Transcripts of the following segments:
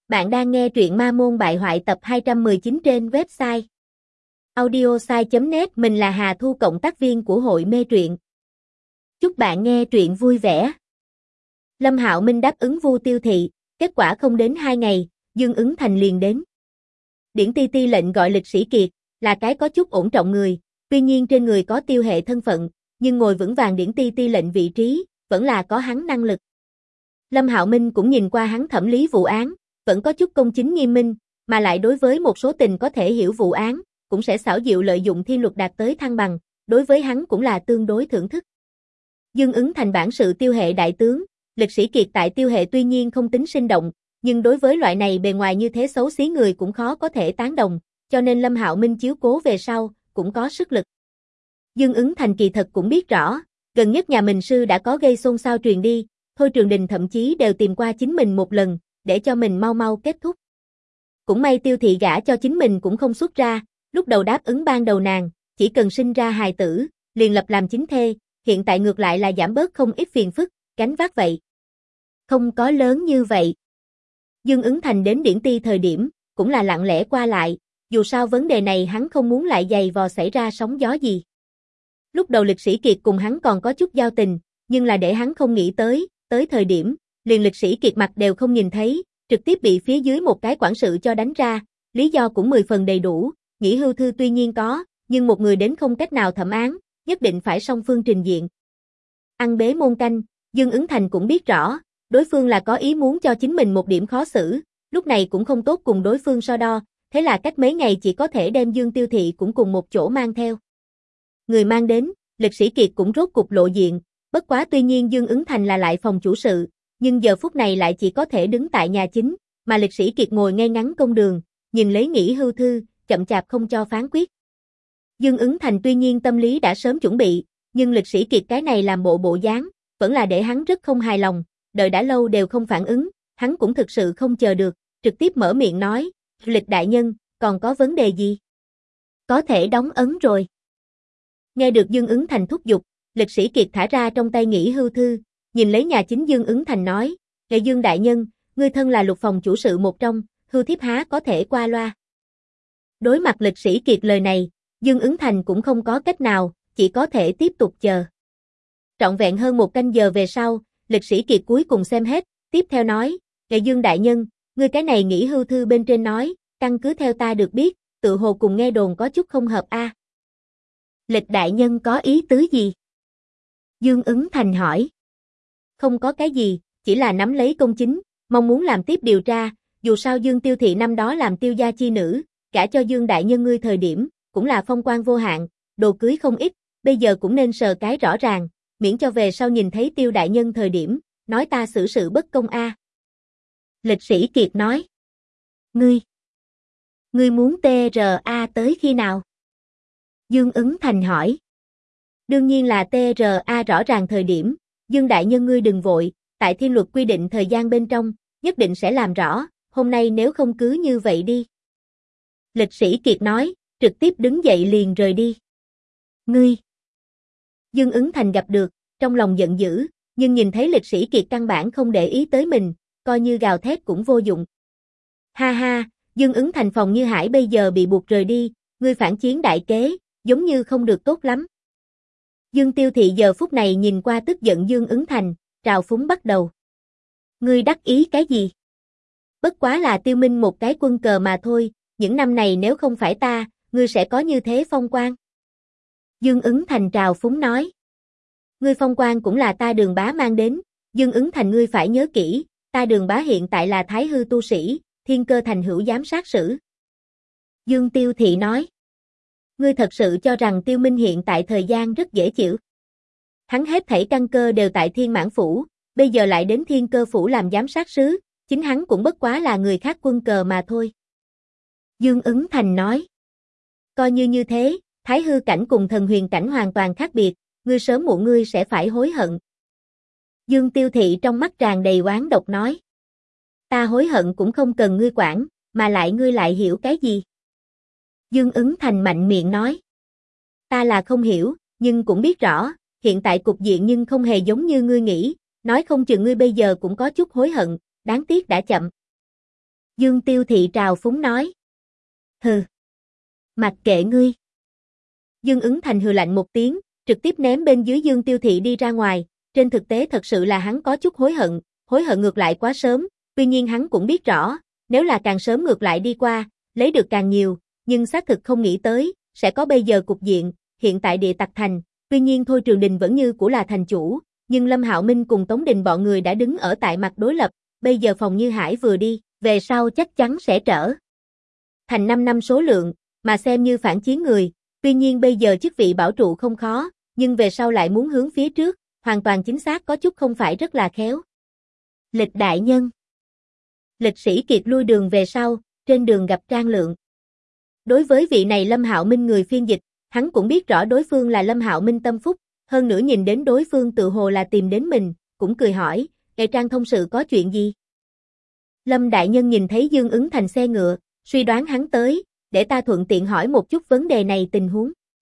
Bạn đang nghe truyện Ma Môn Bại Hoại tập 219 trên website audiosai.net. Mình là Hà Thu, cộng tác viên của hội mê truyện. Chúc bạn nghe truyện vui vẻ. Lâm Hạo Minh đáp ứng Vu Tiêu Thị, kết quả không đến 2 ngày, Dương Ứng Thành liền đến. Điển Ti Ti lệnh gọi Lịch Sĩ Kiệt, là cái có chút ổn trọng người, tuy nhiên trên người có Tiêu hệ thân phận, nhưng ngồi vững vàng Điển Ti Ti lệnh vị trí, vẫn là có hắn năng lực. Lâm Hạo Minh cũng nhìn qua hắn thẩm lý vụ án, vẫn có chút công chính nghiêm minh, mà lại đối với một số tình có thể hiểu vụ án, cũng sẽ xảo diệu lợi dụng thiên luật đạt tới thăng bằng, đối với hắn cũng là tương đối thưởng thức. Dương Ứng Thành bản sự Tiêu hệ đại tướng, Lịch Sĩ Kiệt tại Tiêu hệ tuy nhiên không tính sinh động, nhưng đối với loại này bề ngoài như thế xấu xí người cũng khó có thể tán đồng, cho nên Lâm Hạo Minh chiếu cố về sau, cũng có sức lực. Dương Ứng Thành kỳ thật cũng biết rõ, gần nhất nhà mình sư đã có gây xôn xao truyền đi, Thôi Trường Đình thậm chí đều tìm qua chính mình một lần, để cho mình mau mau kết thúc. Cũng may Tiêu thị gả cho chính mình cũng không xuất ra, lúc đầu đáp ứng ban đầu nàng, chỉ cần sinh ra hài tử, liền lập làm chính thê, hiện tại ngược lại là giảm bớt không ít phiền phức, gánh vác vậy. Không có lớn như vậy. Dương Ứng Thành đến Điển Ti thời điểm, cũng là lặng lẽ qua lại, dù sao vấn đề này hắn không muốn lại giày vò xảy ra sóng gió gì. Lúc đầu Lịch Sĩ Kiệt cùng hắn còn có chút giao tình, nhưng là để hắn không nghĩ tới thời điểm, liền Lịch Sĩ Kiệt mặt đều không nhìn thấy, trực tiếp bị phía dưới một cái quản sự cho đánh ra, lý do cũng 10 phần đầy đủ, nghỉ hưu thư tuy nhiên có, nhưng một người đến không cách nào thẩm án, nhất định phải song phương trình diện. Ăn bế môn canh, Dương Ứng Thành cũng biết rõ, đối phương là có ý muốn cho chính mình một điểm khó xử, lúc này cũng không tốt cùng đối phương so đo, thế là cách mấy ngày chỉ có thể đem Dương Tiêu Thị cũng cùng một chỗ mang theo. Người mang đến, Lịch Sĩ Kiệt cũng rốt cục lộ diện, bất quá tuy nhiên Dương Ứng Thành là lại phòng chủ sự, nhưng giờ phút này lại chỉ có thể đứng tại nhà chính, mà Lịch Sĩ Kiệt ngồi ngay ngắn công đường, nhìn lấy nghỉ hưu thư, chậm chạp không cho phán quyết. Dương Ứng Thành tuy nhiên tâm lý đã sớm chuẩn bị, nhưng Lịch Sĩ Kiệt cái này làm bộ dáng, vẫn là để hắn rất không hài lòng, đợi đã lâu đều không phản ứng, hắn cũng thực sự không chờ được, trực tiếp mở miệng nói, Lịch đại nhân, còn có vấn đề gì? Có thể đóng ấn rồi. Nghe được Dương Ứng Thành thúc giục, Lịch Sĩ Kiệt thả ra trong tay nghỉ hưu thư, nhìn lấy nhà chính Dương Ứng Thành nói, Ngài Dương đại nhân, ngươi thân là Lục phòng chủ sự một trong, hưu thiếp há có thể qua loa. Đối mặt Lịch Sĩ Kiệt lời này, Dương Ứng Thành cũng không có cách nào, chỉ có thể tiếp tục chờ. Trọn vẹn hơn 1 canh giờ về sau, Lịch Sĩ Kiệt cuối cùng xem hết, tiếp theo nói, Ngài Dương đại nhân, ngươi cái này nghỉ hưu thư bên trên nói, căn cứ theo ta được biết, tự hồ cùng nghe đồn có chút không hợp a. Lịch đại nhân có ý tứ gì? Dương Ứng Thành hỏi. Không có cái gì, chỉ là nắm lấy công chính, mong muốn làm tiếp điều tra, dù sao Dương Tiêu Thị năm đó làm tiêu gia chi nữ, gả cho Dương đại nhân ngươi thời điểm, cũng là phong quan vô hạn, đồ cưới không ít, bây giờ cũng nên sờ cái rõ ràng, miễn cho về sau nhìn thấy Tiêu đại nhân thời điểm, nói ta xử sự bất công a. Lịch Sĩ Kiệt nói. Ngươi muốn TRA tới khi nào? Dương Ứng Thành hỏi. Đương nhiên là TRA rõ ràng thời điểm, Dương đại nhân ngươi đừng vội, tại thiên luật quy định thời gian bên trong, nhất định sẽ làm rõ, hôm nay nếu không cứ như vậy đi. Lịch Sĩ Kiệt nói, trực tiếp đứng dậy liền rời đi. Ngươi! Dương Ứng Thành gặp được, trong lòng giận dữ, nhưng nhìn thấy Lịch Sĩ Kiệt căn bản không để ý tới mình, coi như gào thét cũng vô dụng. Ha ha, Dương Ứng Thành phòng như hải bây giờ bị buộc rời đi, ngươi phản chiến đại kế, giống như không được tốt lắm. Dương Tiêu Thị giờ phút này nhìn qua tức giận Dương Ứng Thành, trào phúng bắt đầu. Ngươi đắc ý cái gì? Bất quá là Tiêu Minh một cái quân cờ mà thôi, những năm này nếu không phải ta, ngươi sẽ có như thế phong quang. Dương Ứng Thành trào phúng nói. Ngươi phong quang cũng là ta Đường bá mang đến, Dương Ứng Thành ngươi phải nhớ kỹ, ta Đường bá hiện tại là thái hư tu sĩ, thiên cơ thành hữu giám sát sử. Dương Tiêu Thị nói. Ngươi thật sự cho rằng Tiêu Minh hiện tại thời gian rất dễ chịu. Hắn hết thảy căn cơ đều tại Thiên Mãn Phủ, bây giờ lại đến Thiên Cơ Phủ làm giám sát sứ, chính hắn cũng bất quá là người khác quân cờ mà thôi. Dương Ứng Thành nói. Coi như thế, Thái hư cảnh cùng thần huyền cảnh hoàn toàn khác biệt, ngươi sớm muộn ngươi sẽ phải hối hận. Dương Tiêu Thị trong mắt tràn đầy oán độc nói. Ta hối hận cũng không cần ngươi quản, mà lại ngươi lại hiểu cái gì? Dương Ứng Thành mạnh miệng nói. Ta là không hiểu, nhưng cũng biết rõ, hiện tại cục diện nhưng không hề giống như ngươi nghĩ, nói không chừng ngươi bây giờ cũng có chút hối hận, đáng tiếc đã chậm. Dương Tiêu Thị trào phúng nói. Hừ. Mặc kệ ngươi. Dương Ứng Thành hừ lạnh một tiếng, trực tiếp ném bên dưới Dương Tiêu Thị đi ra ngoài, trên thực tế thật sự là hắn có chút hối hận ngược lại quá sớm, tuy nhiên hắn cũng biết rõ, nếu là càng sớm ngược lại đi qua, lấy được càng nhiều, nhưng xác thực không nghĩ tới, sẽ có bây giờ cục diện, hiện tại Địa Tặc Thành, tuy nhiên Thôi Trường Đình vẫn như cũ là thành chủ, nhưng Lâm Hạo Minh cùng Tống Đình bọn người đã đứng ở tại mặt đối lập, bây giờ Phòng Như Hải vừa đi, về sau chắc chắn sẽ trở thành 5 năm số lượng, mà xem như phản chiến người, tuy nhiên bây giờ chức vị bảo trụ không khó, nhưng về sau lại muốn hướng phía trước, hoàn toàn chính xác có chút không phải rất là khéo. Lịch đại nhân. Lịch Sĩ Kiệt lui đường về sau, trên đường gặp Trang Lượng. Đối với vị này Lâm Hạo Minh người phiên dịch, hắn cũng biết rõ đối phương là Lâm Hạo Minh tâm phúc, hơn nữa nhìn đến đối phương tự hồ là tìm đến mình, cũng cười hỏi, Trang thông sự có chuyện gì? Lâm đại nhân nhìn thấy Dương Ứng Thành xe ngựa, suy đoán hắn tới, để ta thuận tiện hỏi một chút vấn đề này tình huống.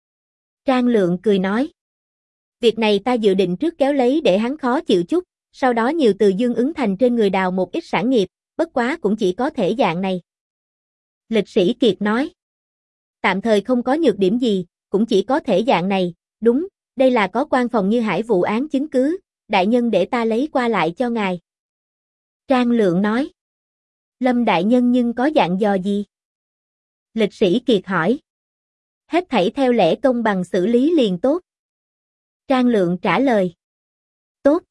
Trang Lượng cười nói. Việc này ta dự định trước kéo lấy để hắn khó chịu chút, sau đó nhiều từ Dương Ứng Thành trên người đào một ít sản nghiệp, bất quá cũng chỉ có thể dạng này. Lịch Sĩ Kiệt nói. Tạm thời không có nhược điểm gì, cũng chỉ có thể dạng này, đúng, đây là có quan Phòng Như Hải vụ án chứng cứ, đại nhân để ta lấy qua lại cho ngài. Trang Lượng nói. Lâm đại nhân nhưng có dặn dò gì? Lịch Sĩ Kiệt hỏi. Hết thảy theo lẽ công bằng xử lý liền tốt. Trang Lượng trả lời. Tốt.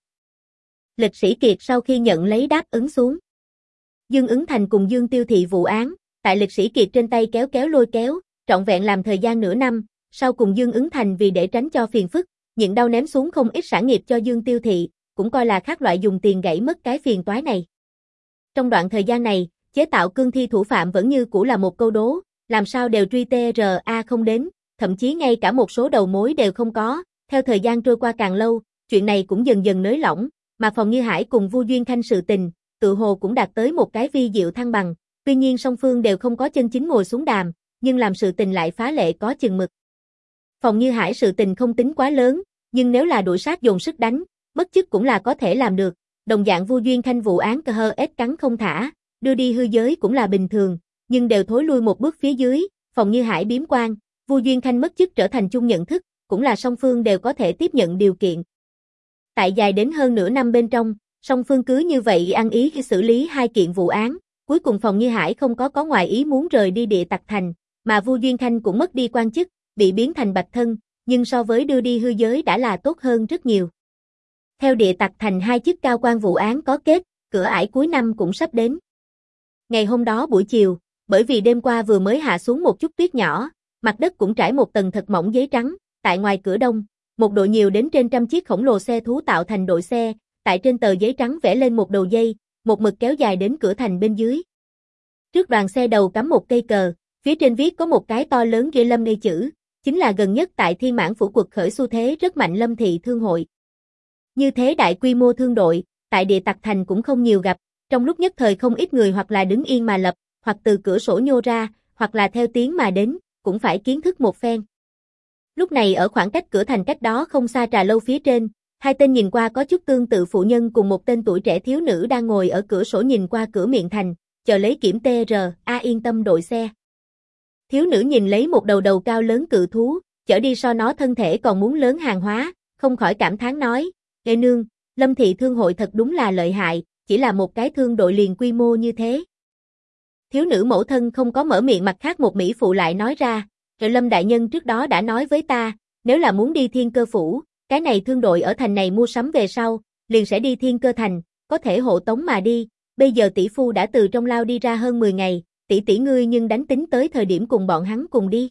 Lịch Sĩ Kiệt sau khi nhận lấy đáp ứng xuống. Dương Ứng Thành cùng Dương Tiêu Thị vụ án, tại Lịch Sĩ Kiệt trên tay kéo kéo lôi kéo, trọn vẹn làm thời gian nửa năm, sau cùng Dương Ứng Thành vì để tránh cho phiền phức, nhịn đau ném xuống không ít sản nghiệp cho Dương Tiêu Thị, cũng coi là khác loại dùng tiền gãy mất cái phiền toái này. Trong đoạn thời gian này, chế tạo cương thi thủ phạm vẫn như cũ là một câu đố, làm sao đều truy TRA không đến, thậm chí ngay cả một số đầu mối đều không có, theo thời gian trôi qua càng lâu, chuyện này cũng dần dần nới lỏng, mà Phòng Như Hải cùng Vu Duyên Khanh sự tình, tự hồ cũng đạt tới một cái vi diệu thăng bằng, tuy nhiên song phương đều không có chân chính ngồi xuống đàm, nhưng làm sự tình lại phá lệ có chừng mực. Phòng Như Hải sự tình không tính quá lớn, nhưng nếu là đuổi sát dồn sức đánh, bất chức cũng là có thể làm được, đồng dạng Vu Duyên Khanh vụ án cơ hơ ếch cắn không thả, đưa đi hư giới cũng là bình thường, nhưng đều thối lui một bước phía dưới, Phòng Như Hải biếm quan, Vu Duyên Khanh mất chức trở thành chung nhận thức, cũng là song phương đều có thể tiếp nhận điều kiện. Tại dài đến hơn nửa năm bên trong, song phương cứ như vậy ăn ý khi xử lý hai kiện vụ án, cuối cùng Phòng Như Hải không có ngoài ý muốn rời đi Địa Tặc Thành, mà Vu Duyên Khanh cũng mất đi quan chức, bị biến thành bạch thân, nhưng so với đưa đi hư giới đã là tốt hơn rất nhiều. Theo Địa Tặc Thành hai chức cao quan vụ án có kết, cửa ải cuối năm cũng sắp đến. Ngày hôm đó buổi chiều, bởi vì đêm qua vừa mới hạ xuống một chút tuyết nhỏ, mặt đất cũng trải một tầng thật mỏng giấy trắng, tại ngoài cửa đông, một đội nhiều đến trên trăm chiếc khổng lồ xe thú tạo thành đội xe, tại trên tờ giấy trắng vẽ lên một đầu dây, một mực kéo dài đến cửa thành bên dưới. Trước đoàn xe đầu cắm một cây cờ, phía trên viết có một cái to lớn ghi Lâm ngay chữ, chính là gần nhất tại Thiên Mãn Phủ quật khởi xu thế rất mạnh Lâm thị thương hội. Như thế đại quy mô thương đội, tại Địa Tặc Thành cũng không nhiều gặp, trong lúc nhất thời không ít người hoặc là đứng yên mà lập, hoặc từ cửa sổ nhô ra, hoặc là theo tiếng mà đến, cũng phải kiến thức một phen. Lúc này ở khoảng cách cửa thành cách đó không xa trà lâu phía trên, hai tên nhìn qua có chút tương tự phụ nhân cùng một tên tuổi trẻ thiếu nữ đang ngồi ở cửa sổ nhìn qua cửa miệng thành, chờ lấy kiểm TRA yên tâm đội xe. Thiếu nữ nhìn lấy một đầu cao lớn cự thú, chở đi so nó thân thể còn muốn lớn hàng hóa, không khỏi cảm thán nói, Ê nương, Lâm thị thương hội thật đúng là lợi hại, chỉ là một cái thương đội liền quy mô như thế. Thiếu nữ mẫu thân không có mở miệng, mặt khác một mỹ phụ lại nói ra, Lâm đại nhân trước đó đã nói với ta, nếu là muốn đi Thiên Cơ phủ, cái này thương đội ở thành này mua sắm về sau, liền sẽ đi Thiên Cơ thành, có thể hộ tống mà đi, bây giờ tỷ phu đã từ trong lao đi ra hơn 10 ngày, tỷ ngươi nhưng đánh tính tới thời điểm cùng bọn hắn cùng đi.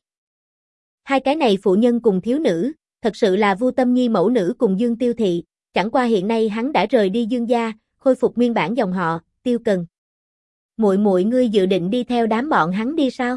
Hai cái này phụ nhân cùng thiếu nữ, thật sự là Vu Tâm Nhi mẫu nữ cùng Dương Tiêu Thị, chẳng qua hiện nay hắn đã rời đi Dương gia, khôi phục nguyên bản dòng họ, Tiêu Cần. Muội muội ngươi dự định đi theo đám bọn hắn đi sao?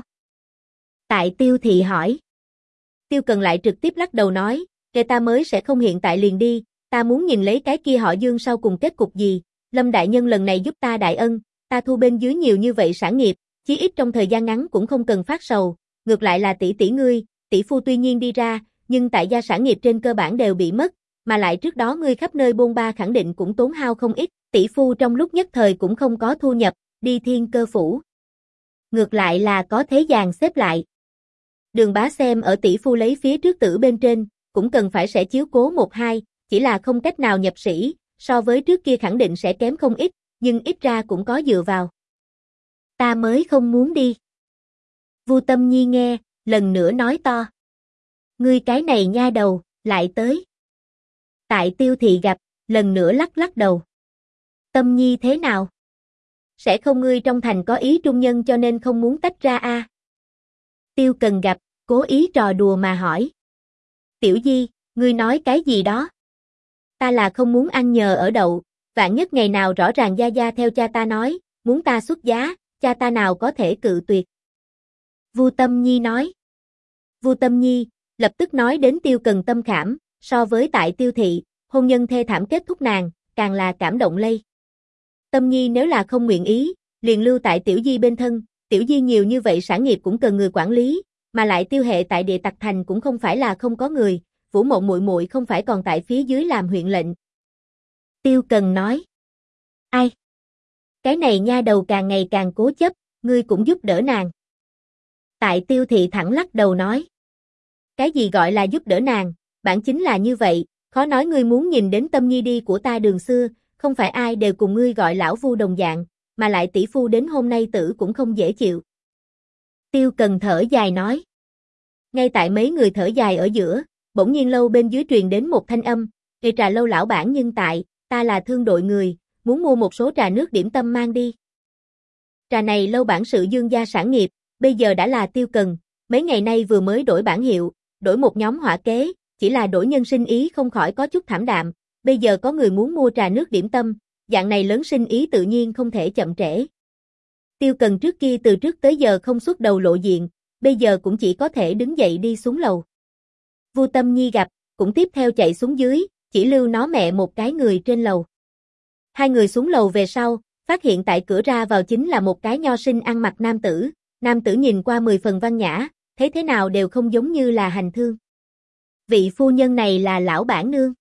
Tại Tiêu Thị hỏi. Tiêu Cần lại trực tiếp lắc đầu nói, kể ta mới sẽ không hiện tại liền đi, ta muốn nhìn lấy cái kia họ Dương sau cùng kết cục gì, Lâm đại nhân lần này giúp ta đại ân, ta thu bên dưới nhiều như vậy sản nghiệp, chí ít trong thời gian ngắn cũng không cần phát sầu, ngược lại là tỷ ngươi, tỷ phu tuy nhiên đi ra, nhưng tại gia sản nghiệp trên cơ bản đều bị mất, mà lại trước đó ngươi khắp nơi bôn ba khẳng định cũng tốn hao không ít, tỷ phu trong lúc nhất thời cũng không có thu nhập, đi Thiên Cơ phủ. Ngược lại là có thế dàn xếp lại. Đường Bá xem ở tỷ phu lấy phía trước tử bên trên, cũng cần phải sẽ chiếu cố một hai, chỉ là không cách nào nhập sĩ, so với trước kia khẳng định sẽ kém không ít, nhưng ít ra cũng có dựa vào. Ta mới không muốn đi. Vu Tâm Nhi nghe, lần nữa nói to. Ngươi cái này nha đầu, lại tới. Tại Tiêu thị gặp, lần nữa lắc lắc đầu. Tâm Nhi thế nào? Sẽ không ngươi trong thành có ý trung nhân cho nên không muốn tách ra a? Tiêu Cần gặp, cố ý trò đùa mà hỏi. Tiểu Di, ngươi nói cái gì đó? Ta là không muốn ăn nhờ ở đậu, vạn nhất ngày nào rõ ràng gia gia theo cha ta nói, muốn ta xuất giá, cha ta nào có thể cự tuyệt. Vu Tâm Nhi nói. Vu Tâm Nhi, lập tức nói đến Tiêu Cần tâm khảm, so với tại Tiêu thị, hôn nhân thê thảm kết thúc nàng, càng là cảm động lây. Tâm Nhi nếu là không nguyện ý, liền lưu tại Tiểu Di bên thân, Tiểu Di nhiều như vậy sản nghiệp cũng cần người quản lý, mà lại Tiêu hệ tại địa tặc thành cũng không phải là không có người, Vũ Mộng muội muội không phải còn tại phía dưới làm huyện lệnh. Tiêu Cần nói. Ai? Cái này nha đầu càng ngày càng cố chấp, ngươi cũng giúp đỡ nàng. Tại Tiêu thị thẳng lắc đầu nói. Cái gì gọi là giúp đỡ nàng, bản chính là như vậy, khó nói ngươi muốn nhìn đến Tâm Nhi đi của ta đường xưa, không phải ai đều cùng ngươi gọi lão Vu đồng dạng, mà lại tỷ phu đến hôm nay tử cũng không dễ chịu. Tiêu Cần thở dài nói. Ngay tại mấy người thở dài ở giữa, bỗng nhiên lâu bên dưới truyền đến một thanh âm, trà lâu lão bản nhưng tại, ta là thương đội người, muốn mua một số trà nước điểm tâm mang đi. Trà này lâu bản sự Dương gia sản nghiệp, bây giờ đã là Tiêu Cần, mấy ngày nay vừa mới đổi bản hiệu, đổi một nhóm hỏa kế, chỉ là đổi nhân sinh ý không khỏi có chút thảm đạm, bây giờ có người muốn mua trà nước điểm tâm, dạng này lớn sinh ý tự nhiên không thể chậm trễ. Tiêu Cần trước kia từ trước tới giờ không xuất đầu lộ diện, bây giờ cũng chỉ có thể đứng dậy đi xuống lầu. Vu Tâm Nhi gặp, cũng tiếp theo chạy xuống dưới, chỉ lưu nó mẹ một cái người trên lầu. Hai người xuống lầu về sau, phát hiện tại cửa ra vào chính là một cái nho sinh ăn mặc nam tử nhìn qua 10 phần văn nhã, thấy thế nào đều không giống như là hành thương. Vị phu nhân này là lão bản nương.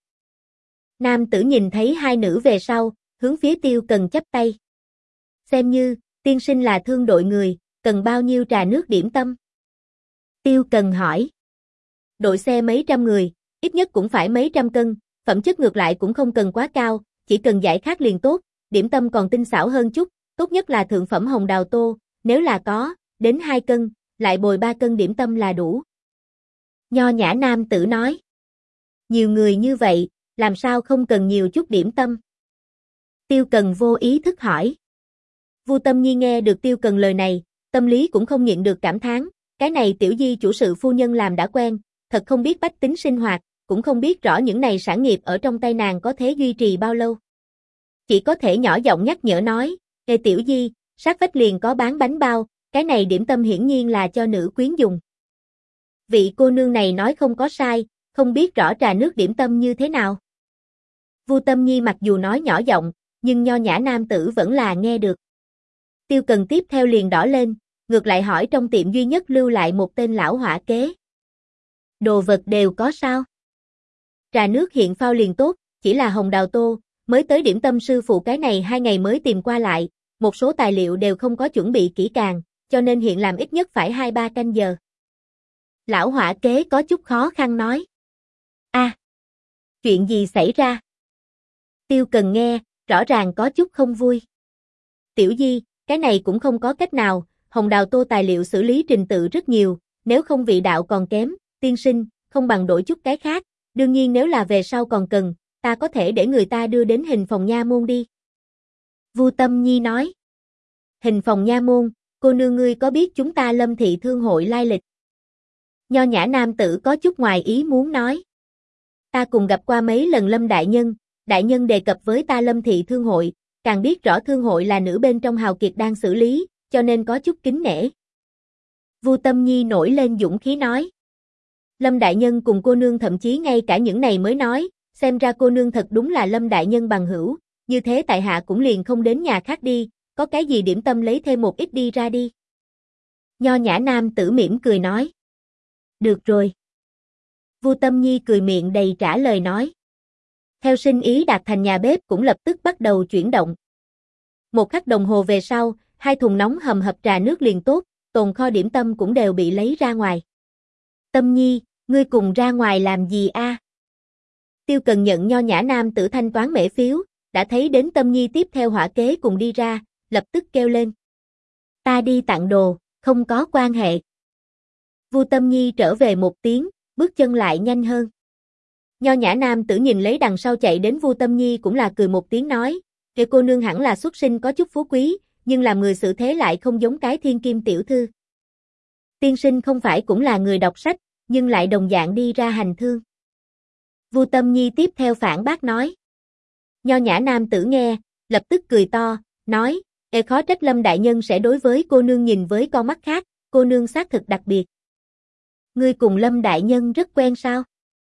Nam tử nhìn thấy hai nữ về sau, hướng phía Tiêu Cần chắp tay. Xem như, tiên sinh là thương đội người, cần bao nhiêu trà nước điểm tâm? Tiêu Cần hỏi. Đội xe mấy trăm người, ít nhất cũng phải mấy trăm cân, phẩm chất ngược lại cũng không cần quá cao, chỉ cần giải khát liền tốt, điểm tâm còn tinh xảo hơn chút, tốt nhất là thượng phẩm hồng đào tô, nếu là có, đến 2 cân, lại bồi 3 cân điểm tâm là đủ. Nho nhã nam tử nói. Nhiều người như vậy, làm sao không cần nhiều chút điểm tâm? Tiêu Cần vô ý thức hỏi. Vu Tâm Nhi nghe được Tiêu Cần lời này, tâm lý cũng không nhịn được cảm thán, cái này Tiểu Di chủ sự phu nhân làm đã quen, thật không biết bách tính sinh hoạt, cũng không biết rõ những này sản nghiệp ở trong tay nàng có thể duy trì bao lâu. Chỉ có thể nhỏ giọng nhắc nhở nói, Ê Tiểu Di, sát vách liền có bán bánh bao, cái này điểm tâm hiển nhiên là cho nữ quyến dùng. Vị cô nương này nói không có sai, không biết rõ trà nước điểm tâm như thế nào. Vu Tâm Nhi mặc dù nói nhỏ giọng, nhưng nho nhã nam tử vẫn là nghe được. Tiêu Cần tiếp theo liền đỏ lên, ngược lại hỏi trong tiệm duy nhất lưu lại một tên lão hỏa kế. Đồ vật đều có sao? Trà nước hiện phao liền tốt, chỉ là hồng đào tô, mới tới điểm tâm sư phụ cái này 2 ngày mới tìm qua lại, một số tài liệu đều không có chuẩn bị kỹ càng, cho nên hiện làm ít nhất phải 2-3 canh giờ. Lão hỏa kế có chút khó khăn nói. Chuyện gì xảy ra? Tiêu Cần nghe, rõ ràng có chút không vui. Tiểu Di, cái này cũng không có cách nào, hồng đào tô tài liệu xử lý trình tự rất nhiều, nếu không vị đạo còn kém, tiên sinh, không bằng đổi chút cái khác, đương nhiên nếu là về sau còn cần, ta có thể để người ta đưa đến hình phòng nha môn đi. Vu Tâm Nhi nói. Hình phòng nha môn, cô nương ngươi có biết chúng ta Lâm thị thương hội lai lịch? Nho nhã nam tử có chút ngoài ý muốn nói. Ta cùng gặp qua mấy lần Lâm đại nhân đề cập với ta Lâm thị thương hội, càng biết rõ thương hội là nữ bên trong hào kiệt đang xử lý, cho nên có chút kính nể. Vu Tâm Nhi nổi lên dũng khí nói. Lâm đại nhân cùng cô nương thậm chí ngay cả những này mới nói, xem ra cô nương thật đúng là Lâm đại nhân bằng hữu, như thế tại hạ cũng liền không đến nhà khác đi, có cái gì điểm tâm lấy thêm một ít đi ra đi. Nho nhã nam tử mỉm cười nói. Được rồi. Vu Tâm Nhi cười miệng đầy trả lời nói. Theo sinh ý đạt thành nhà bếp cũng lập tức bắt đầu chuyển động. Một khắc đồng hồ về sau, 2 thùng nóng hầm hập trà nước liền tốt, tồn kho điểm tâm cũng đều bị lấy ra ngoài. Tâm Nhi, ngươi cùng ra ngoài làm gì a? Tiêu Cần nhận nho nhã nam tử thanh toán mễ phiếu, đã thấy đến Tâm Nhi tiếp theo hỏa kế cùng đi ra, lập tức kêu lên. Ta đi tặng đồ, không có quan hệ. Vu Tâm Nhi trở về một tiếng, bước chân lại nhanh hơn. Nho nhã nam tử nhìn lấy đằng sau chạy đến Vu Tâm Nhi cũng là cười một tiếng nói, kìa cô nương hẳn là xuất sinh có chút phú quý, nhưng làm người xử thế lại không giống cái thiên kim tiểu thư. Tiên sinh không phải cũng là người đọc sách, nhưng lại đồng dạng đi ra hành thương. Vu Tâm Nhi tiếp theo phản bác nói. Nho nhã nam tử nghe, lập tức cười to, nói, khó trách Lâm đại nhân sẽ đối với cô nương nhìn với con mắt khác, cô nương xác thực đặc biệt. Ngươi cùng Lâm đại nhân rất quen sao?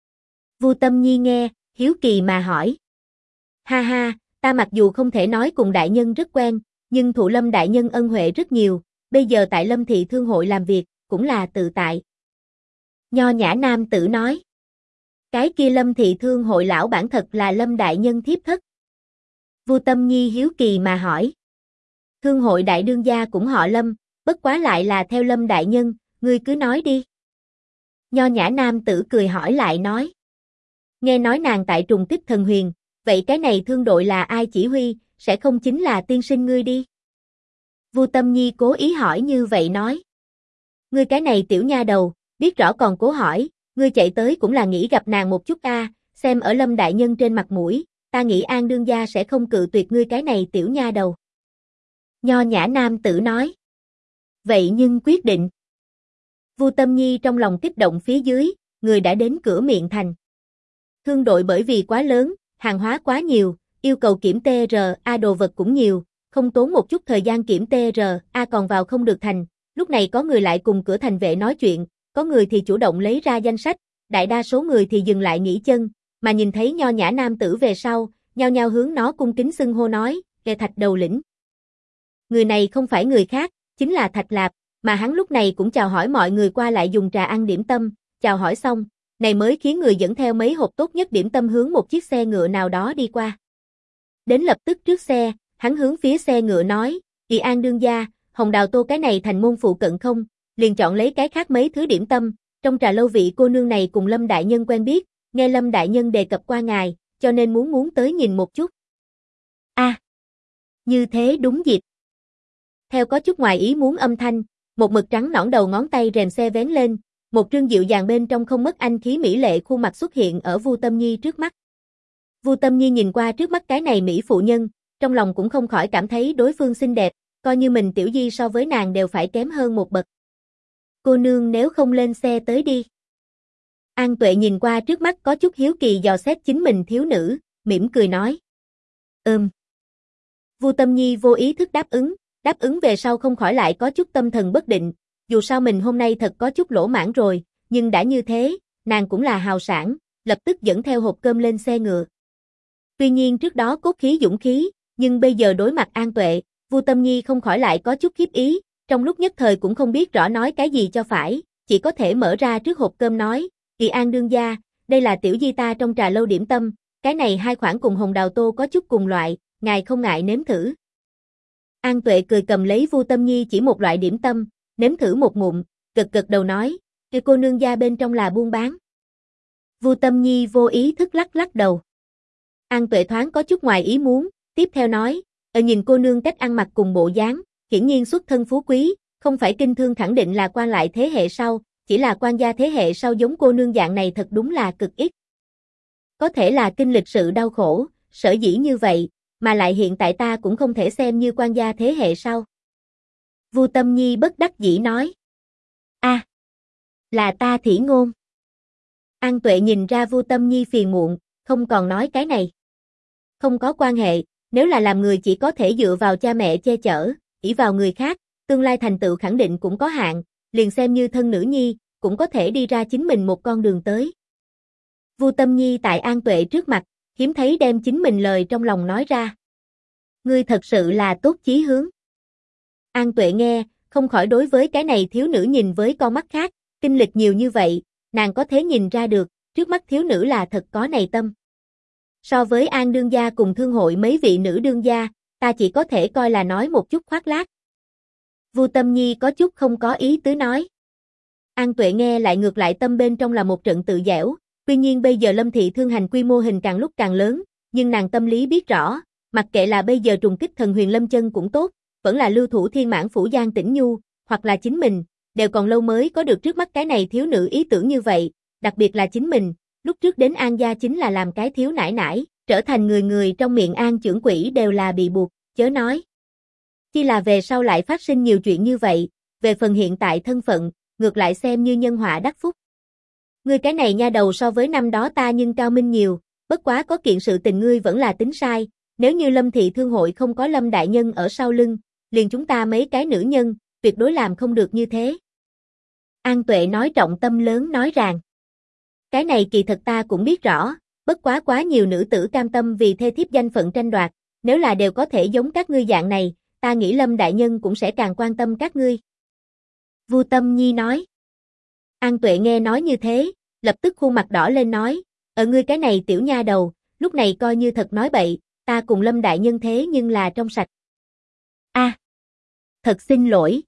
Vu Tâm Nhi nghe, hiếu kỳ mà hỏi. Ha ha, ta mặc dù không thể nói cùng đại nhân rất quen, nhưng thụ Lâm đại nhân ân huệ rất nhiều, bây giờ tại Lâm thị thương hội làm việc, cũng là tự tại. Nho nhã nam tử nói. Cái kia Lâm thị thương hội lão bản thật là Lâm đại nhân thiếp thất. Vu Tâm Nhi hiếu kỳ mà hỏi. Thương hội đại đương gia cũng họ Lâm, bất quá lại là theo Lâm đại nhân, ngươi cứ nói đi. Nho nhã nam tử cười hỏi lại nói. Nghe nói nàng tại trùng kích thần huyền, vậy cái này thương đội là ai chỉ huy, sẽ không chính là tiên sinh ngươi đi. Vu Tâm Nhi cố ý hỏi như vậy nói. Ngươi cái này tiểu nha đầu, biết rõ còn cố hỏi, ngươi chạy tới cũng là nghĩ gặp nàng một chút a, xem ở Lâm đại nhân trên mặt mũi, ta nghĩ An đương gia sẽ không cự tuyệt ngươi cái này tiểu nha đầu. Nho nhã nam tử nói. Vậy nhưng quyết định. Vu Tâm Nhi trong lòng kích động phía dưới, người đã đến cửa miệng thành. Thương đội bởi vì quá lớn, hàng hóa quá nhiều, yêu cầu kiểm TRA đồ vật cũng nhiều, không tốn một chút thời gian kiểm TRA còn vào không được thành, lúc này có người lại cùng cửa thành vệ nói chuyện, có người thì chủ động lấy ra danh sách, đại đa số người thì dừng lại nghỉ chân, mà nhìn thấy nho nhã nam tử về sau, nhao nhao hướng nó cung kính xưng hô nói, kẻ Thạch đầu lĩnh. Người này không phải người khác, chính là Thạch Lạp, mà hắn lúc này cũng chào hỏi mọi người qua lại dùng trà ăn điểm tâm, chào hỏi xong, này mới khiến người dẫn theo mấy hộp tốt nhất điểm tâm hướng một chiếc xe ngựa nào đó đi qua. Đến lập tức trước xe, hắn hướng phía xe ngựa nói, Kỳ An đương gia, Hồng Đào Tô cái này thành môn phụ cận không, liền chọn lấy cái khác mấy thứ điểm tâm, trong trà lâu vị cô nương này cùng Lâm đại nhân quen biết, nghe Lâm đại nhân đề cập qua ngài, cho nên muốn tới nhìn một chút. A, như thế đúng dịp. Theo có chút ngoài ý muốn âm thanh, một mực trắng nõn đầu ngón tay rèm xe vén lên, một trương dịu dàng bên trong không mất anh khí mỹ lệ khuôn mặt xuất hiện ở Vu Tâm Nhi trước mắt. Vu Tâm Nhi nhìn qua trước mắt cái này mỹ phụ nhân, trong lòng cũng không khỏi cảm thấy đối phương xinh đẹp, coi như mình tiểu di so với nàng đều phải kém hơn một bậc. Cô nương nếu không lên xe tới đi. An Tuệ nhìn qua trước mắt có chút hiếu kỳ dò xét chính mình thiếu nữ, mỉm cười nói. Vu Tâm Nhi vô ý thức đáp ứng về sau không khỏi lại có chút tâm thần bất định, dù sao mình hôm nay thật có chút lỗ mãn rồi, nhưng đã như thế, nàng cũng là hào sảng, lập tức dẫn theo hộp cơm lên xe ngựa. Tuy nhiên trước đó cốt khí dũng khí, nhưng bây giờ đối mặt An Tuệ, Vu Tâm Nhi không khỏi lại có chút khiếp ý, trong lúc nhất thời cũng không biết rõ nói cái gì cho phải, chỉ có thể mở ra trước hộp cơm nói, Kỳ An đương gia, đây là tiểu di ta trong trà lâu điểm tâm, cái này hai khoản cùng Hồng Đào Tô có chút cùng loại, ngài không ngại nếm thử. An Tuệ cười cầm lấy Vu Tâm Nhi chỉ một loại điểm tâm, nếm thử một ngụm, gật đầu nói, cái cô nương gia bên trong là buôn bán. Vu Tâm Nhi vô ý thức lắc đầu. An Tuệ thoáng có chút ngoài ý muốn, tiếp theo nói, nhìn cô nương cách ăn mặc cùng bộ dáng, hiển nhiên xuất thân phú quý, không phải kinh thương khẳng định là quan lại thế hệ sau, chỉ là quan gia thế hệ sau giống cô nương dạng này thật đúng là cực ít. Có thể là kinh lịch sự đau khổ, sở dĩ như vậy, mà lại hiện tại ta cũng không thể xem như quan gia thế hệ sau. Vu Tâm Nhi bất đắc dĩ nói. Là ta thỉ ngôn. An Tuệ nhìn ra Vu Tâm Nhi phiền muộn, không còn nói cái này. Không có quan hệ, nếu là làm người chỉ có thể dựa vào cha mẹ che chở, ỷ vào người khác, tương lai thành tựu khẳng định cũng có hạn, liền xem như thân nữ nhi, cũng có thể đi ra chính mình một con đường tới. Vu Tâm Nhi tại An Tuệ trước mặt, hiếm thấy đem chính mình lời trong lòng nói ra. Ngươi thật sự là tốt chí hướng. An Tuệ nghe, không khỏi đối với cái này thiếu nữ nhìn với con mắt khác, kinh lịch nhiều như vậy, nàng có thể nhìn ra được, trước mắt thiếu nữ là thật có này tâm. So với An đương gia cùng thương hội mấy vị nữ đương gia, ta chỉ có thể coi là nói một chút khoác lác. Vu Tâm Nhi có chút không có ý tứ nói. An Tuệ nghe lại ngược lại tâm bên trong là một trận tự giễu, tuy nhiên bây giờ Lâm Thị Thương hành quy mô hình càng lúc càng lớn, nhưng nàng tâm lý biết rõ, mặc kệ là bây giờ trùng kích thần huyền lâm chân cũng tốt, vẫn là lưu thủ thiên mãn phủ Giang Tĩnh Nhu, hoặc là chính mình, đều còn lâu mới có được trước mắt cái này thiếu nữ ý tưởng như vậy, đặc biệt là chính mình, lúc trước đến An gia chính là làm cái thiếu nãi nãi, trở thành người người trong miệng An trưởng quỹ đều là bị buộc, chớ nói. Chỉ là về sau lại phát sinh nhiều chuyện như vậy, về phần hiện tại thân phận, ngược lại xem như nhân họa đắc phúc. Ngươi cái này nha đầu so với năm đó ta nhưng cao minh nhiều, bất quá có kiện sự tình ngươi vẫn là tính sai, nếu như Lâm Thị Thương hội không có Lâm đại nhân ở sau lưng, liền chúng ta mấy cái nữ nhân, tuyệt đối làm không được như thế. An Tuệ nói trọng tâm lớn nói rằng, cái này kỳ thật ta cũng biết rõ, bất quá quá nhiều nữ tử cam tâm vì thê thiếp danh phận tranh đoạt, nếu là đều có thể giống các ngươi dạng này, ta nghĩ Lâm đại nhân cũng sẽ càng quan tâm các ngươi. Vu Tâm Nhi nói. An Tuệ nghe nói như thế, lập tức khuôn mặt đỏ lên nói, ở ngươi cái này tiểu nha đầu, lúc này coi như thật nói bậy, ta cùng Lâm đại nhân thế nhưng là trong sạch. A, thật xin lỗi,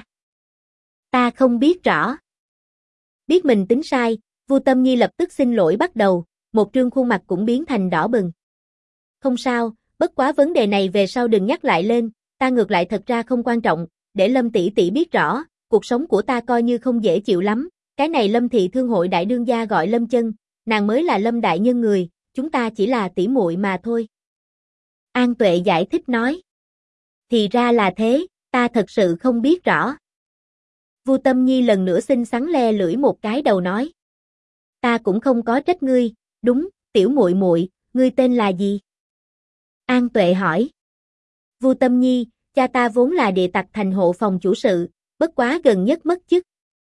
ta không biết rõ. Biết mình tính sai, Vu Tâm Nhi lập tức xin lỗi bắt đầu, một trương khuôn mặt cũng biến thành đỏ bừng. Không sao, bất quá vấn đề này về sau đừng nhắc lại lên, ta ngược lại thật ra không quan trọng, để Lâm tỷ tỷ biết rõ, cuộc sống của ta coi như không dễ chịu lắm, cái này Lâm Thị Thương hội đại đương gia gọi Lâm Chân, nàng mới là Lâm đại nhân người, chúng ta chỉ là tỷ muội mà thôi. An Tuệ giải thích nói. Thì ra là thế, ta thật sự không biết rõ. Vu Tâm Nhi lần nữa xinh xắn le lưỡi một cái đầu nói. Ta cũng không có trách ngươi, đúng, tiểu muội muội, ngươi tên là gì? An Tuệ hỏi. Vu Tâm Nhi, cha ta vốn là địa tặc thành hộ phòng chủ sự, bất quá gần nhất mất chức.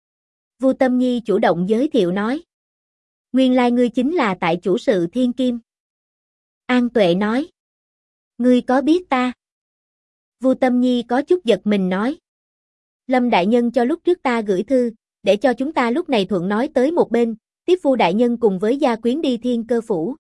Vu Tâm Nhi chủ động giới thiệu nói. Nguyên lai ngươi chính là tại chủ sự Thiên Kim. An Tuệ nói. Ngươi có biết ta? Vu Tâm Nhi có chút giật mình nói. Lâm đại nhân cho lúc trước ta gửi thư, để cho chúng ta lúc này thuận nói tới một bên, tiếp Vu đại nhân cùng với gia quyến đi Thiên Cơ phủ.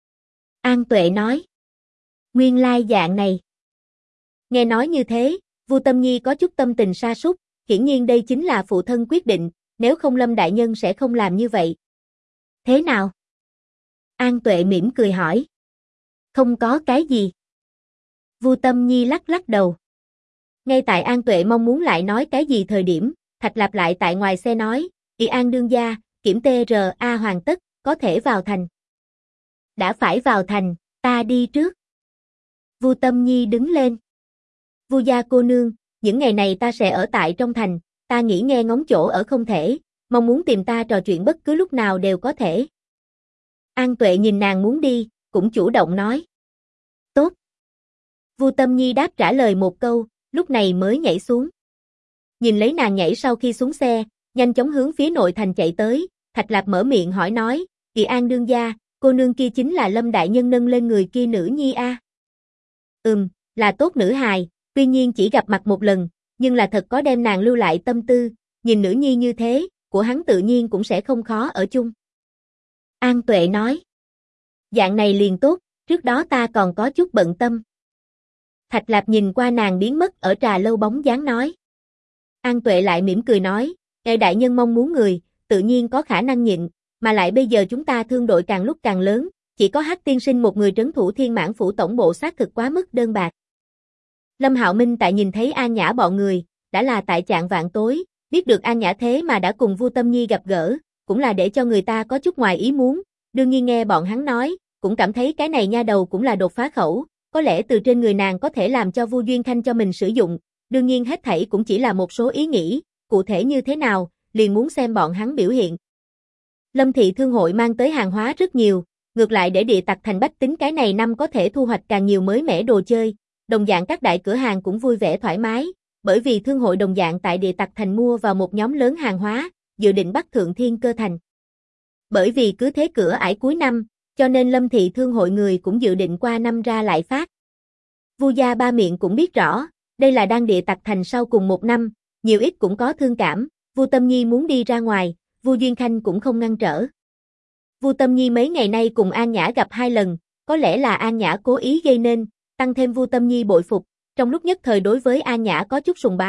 An Tuệ nói. Nguyên lai dạng này. Nghe nói như thế, Vu Tâm Nhi có chút tâm tình sa sút, hiển nhiên đây chính là phụ thân quyết định, nếu không Lâm đại nhân sẽ không làm như vậy. Thế nào? An Tuệ mỉm cười hỏi. Không có cái gì. Vu Tâm Nhi lắc lắc đầu. Ngay tại An Tuệ mong muốn lại nói cái gì thời điểm, Thạch Lạp lại tại ngoài xe nói, "Ỷ An đương gia, kiểm TRA hoàn tất, có thể vào thành." Đã phải vào thành, ta đi trước. Vu Tâm Nhi đứng lên. Vu gia cô nương, những ngày này ta sẽ ở tại trong thành, ta nghĩ nghe ngóng chỗ ở không thể, mong muốn tìm ta trò chuyện bất cứ lúc nào đều có thể. An Tuệ nhìn nàng muốn đi, cũng chủ động nói. Tốt. Vu Tâm Nhi đáp trả lời một câu, lúc này mới nhảy xuống. Nhìn lấy nàng nhảy sau khi xuống xe, nhanh chóng hướng phía nội thành chạy tới, Thạch Lạp mở miệng hỏi nói, "Ỷ An đương gia, cô nương kia chính là Lâm đại nhân nâng lên người kia nữ nhi a?" Là tốt nữ hài, tuy nhiên chỉ gặp mặt một lần, nhưng là thật có đem nàng lưu lại tâm tư, nhìn nữ nhi như thế, của hắn tự nhiên cũng sẽ không khó ở chung. An Tuệ nói. Dạng này liền tốt, trước đó ta còn có chút bận tâm. Thạch Lạp nhìn qua nàng biến mất ở trà lâu bóng dáng nói. An Tuệ lại mỉm cười nói, "Ngài đại nhân mong muốn người, tự nhiên có khả năng nhịn, mà lại bây giờ chúng ta thương đội càng lúc càng lớn, chỉ có Hắc tiên sinh một người trấn thủ Thiên Mãn phủ tổng bộ xác thực quá mức đơn bạc." Lâm Hạo Minh tại nhìn thấy An Nhã bọn người, đã là tại chạng vạn tối, biết được An Nhã thế mà đã cùng Vu Tâm Nhi gặp gỡ, cũng là để cho người ta có chút ngoài ý muốn, đương nhiên nghe bọn hắn nói, cũng cảm thấy cái này nha đầu cũng là đột phá khẩu, có lẽ từ trên người nàng có thể làm cho Vu Duyên Khanh cho mình sử dụng, đương nhiên hết thảy cũng chỉ là một số ý nghĩ, cụ thể như thế nào, liền muốn xem bọn hắn biểu hiện. Lâm Thị Thương hội mang tới hàng hóa rất nhiều, ngược lại để địa tặc thành bách tính cái này năm có thể thu hoạch càng nhiều mới mẻ đồ chơi, đồng dạng các đại cửa hàng cũng vui vẻ thoải mái, bởi vì thương hội đồng dạng tại địa tặc thành mua vào một nhóm lớn hàng hóa, dự định bắt thượng Thiên Cơ thành. Bởi vì cứ thế cửa ải cuối năm, cho nên Lâm Thị Thương hội người cũng dự định qua năm ra lại phát. Vu gia ba miệng cũng biết rõ, đây là đang địa tặc thành sau cùng một năm, nhiều ít cũng có thương cảm, Vu Tâm Nhi muốn đi ra ngoài, Vu Duyên Khanh cũng không ngăn trở. Vu Tâm Nhi mấy ngày nay cùng An Nhã gặp 2 lần, có lẽ là An Nhã cố ý gây nên, tăng thêm Vu Tâm Nhi bội phục, trong lúc nhất thời đối với An Nhã có chút sùng bái,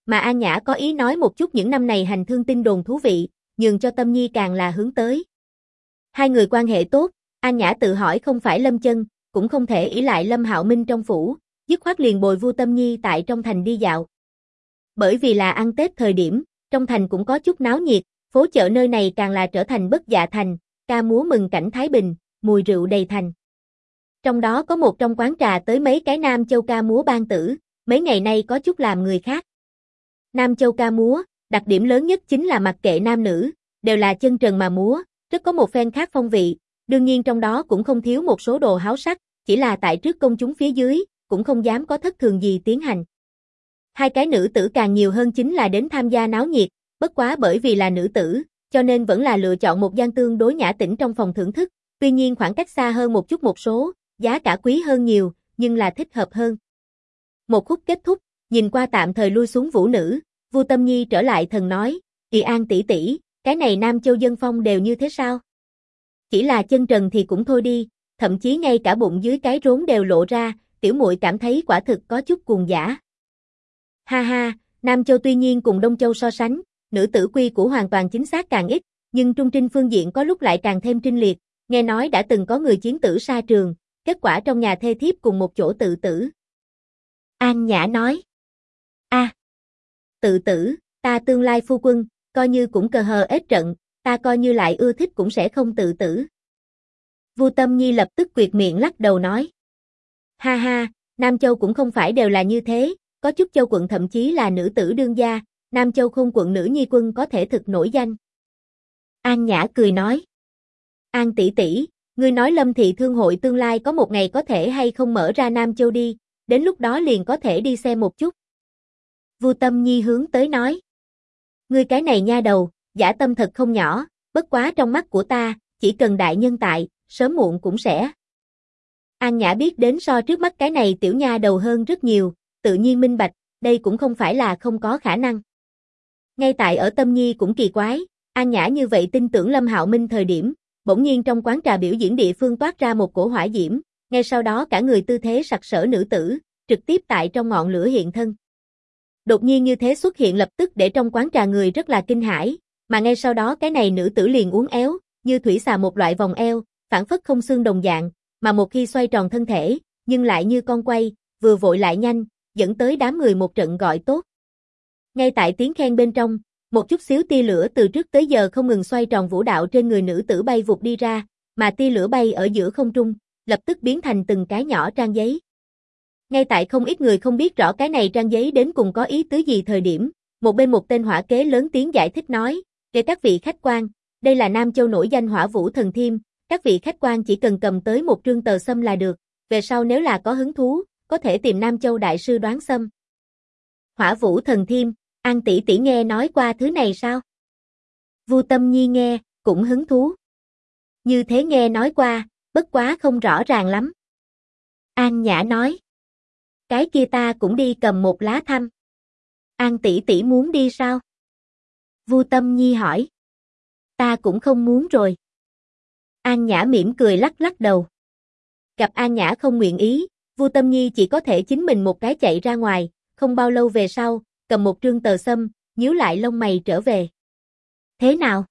Mà An Nhã có ý nói một chút những năm này hành thương tin đồn thú vị, nhường cho Tâm Nhi càng là hướng tới. Hai người quan hệ tốt, An Nhã tự hỏi không phải Lâm Chân, cũng không thể ỷ lại Lâm Hạo Minh trong phủ, dứt khoát liền bồi Vu Tâm Nhi tại trong thành đi dạo. Bởi vì là ăn Tết thời điểm, trong thành cũng có chút náo nhiệt, phố chợ nơi này càng là trở thành Bất Dạ thành, ca múa mừng cảnh thái bình, mùi rượu đầy thành. Trong đó có một trong quán trà tới mấy cái Nam Châu ca múa ban tử, mấy ngày nay có chút làm người khác. Nam Châu ca múa, đặc điểm lớn nhất chính là mặc kệ nam nữ, đều là chân trần mà múa, rất có một phen khác phong vị, đương nhiên trong đó cũng không thiếu một số đồ háo sắc, chỉ là tại trước công chúng phía dưới, cũng không dám có thất thường gì tiến hành. Hai cái nữ tử càng nhiều hơn chính là đến tham gia náo nhiệt, bất quá bởi vì là nữ tử, cho nên vẫn là lựa chọn một gian tương đối nhã tĩnh trong phòng thưởng thức, tuy nhiên khoảng cách xa hơn một chút một số, giá cả quý hơn nhiều, nhưng là thích hợp hơn. Một khúc kết thúc, nhìn qua tạm thời lui xuống vũ nữ, Vu Tâm Nhi trở lại thần nói, "Kỳ An tỷ tỷ, cái này Nam Châu dân phong đều như thế sao? Chỉ là chân trần thì cũng thôi đi, thậm chí ngay cả bụng dưới cái rốn đều lộ ra, tiểu muội cảm thấy quả thực có chút cuồng dã." Ha ha, Nam Châu tuy nhiên cùng Đông Châu so sánh, nữ tử quy củ hoàn toàn chính xác càng ít, nhưng trung trinh phương diện có lúc lại càng thêm trinh liệt, nghe nói đã từng có người chiến tử sa trường, kết quả trong nhà thê thiếp cùng một chỗ tự tử. An Nhã nói, tự tử, ta tương lai phu quân, coi như cũng cờ hờ ết trận, ta coi như lại ưa thích cũng sẽ không tự tử. Vu Tâm Nhi lập tức quyệt miệng lắc đầu nói, ha ha, Nam Châu cũng không phải đều là như thế, có chút châu quận thậm chí là nữ tử đương gia, Nam Châu Khôn quận nữ nhi quân có thể thực nổi danh. An Nhã cười nói, An tỷ tỷ, ngươi nói Lâm thị thương hội tương lai có một ngày có thể hay không mở ra Nam Châu đi, đến lúc đó liền có thể đi xem một chút. Vu Tâm Nhi hướng tới nói, ngươi cái này nha đầu, dã tâm thật không nhỏ, bất quá trong mắt của ta, chỉ cần đại nhân tại, sớm muộn cũng sẽ. An Nhã biết đến so trước mắt cái này tiểu nha đầu hơn rất nhiều, tự nhiên minh bạch, đây cũng không phải là không có khả năng. Ngay tại ở Tâm Nhi cũng kỳ quái, An Nhã như vậy tin tưởng Lâm Hạo Minh thời điểm, bỗng nhiên trong quán trà biểu diễn địa phương toát ra một cổ hỏa diễm, ngay sau đó cả người tư thế sặc sỡ nữ tử, trực tiếp tại trong ngọn lửa hiện thân. Đột nhiên như thế xuất hiện lập tức để trong quán trà người rất là kinh hãi, mà ngay sau đó cái này nữ tử liền uốn éo, như thủy xà một loại vòng eo, phản phất không xương đồng dạng, mà một khi xoay tròn thân thể, nhưng lại như con quay, vừa vội lại nhanh, dẫn tới đám người một trận gọi tốt. Ngay tại tiếng khen bên trong, một chút xíu tia lửa từ trước tới giờ không ngừng xoay tròn vũ đạo trên người nữ tử bay vụt đi ra, mà tia lửa bay ở giữa không trung, lập tức biến thành từng cái nhỏ trang giấy. Ngay tại không ít người không biết rõ cái này trang giấy đến cùng có ý tứ gì thời điểm, một bên một tên hỏa kế lớn tiếng giải thích nói, để các vị khách quan, đây là Nam Châu nổi danh Hỏa Vũ Thần Thiêm, các vị khách quan chỉ cần cầm tới một trương tờ xâm là được, về sau nếu là có hứng thú, có thể tìm Nam Châu đại sư đoán xâm. Hỏa Vũ Thần Thiêm, An tỷ tỷ nghe nói qua thứ này sao? Vu Tâm Nhi nghe, cũng hứng thú. Như thế nghe nói qua, bất quá không rõ ràng lắm. An Nhã nói, cái kia ta cũng đi cầm một lá thăm. An tỷ tỷ muốn đi sao? Vu Tâm Nhi hỏi. Ta cũng không muốn rồi. An Nhã mỉm cười lắc lắc đầu. Gặp An Nhã không nguyện ý, Vu Tâm Nhi chỉ có thể chính mình một cái chạy ra ngoài, không bao lâu về sau, cầm một trương tờ xâm, nhíu lại lông mày trở về. Thế nào?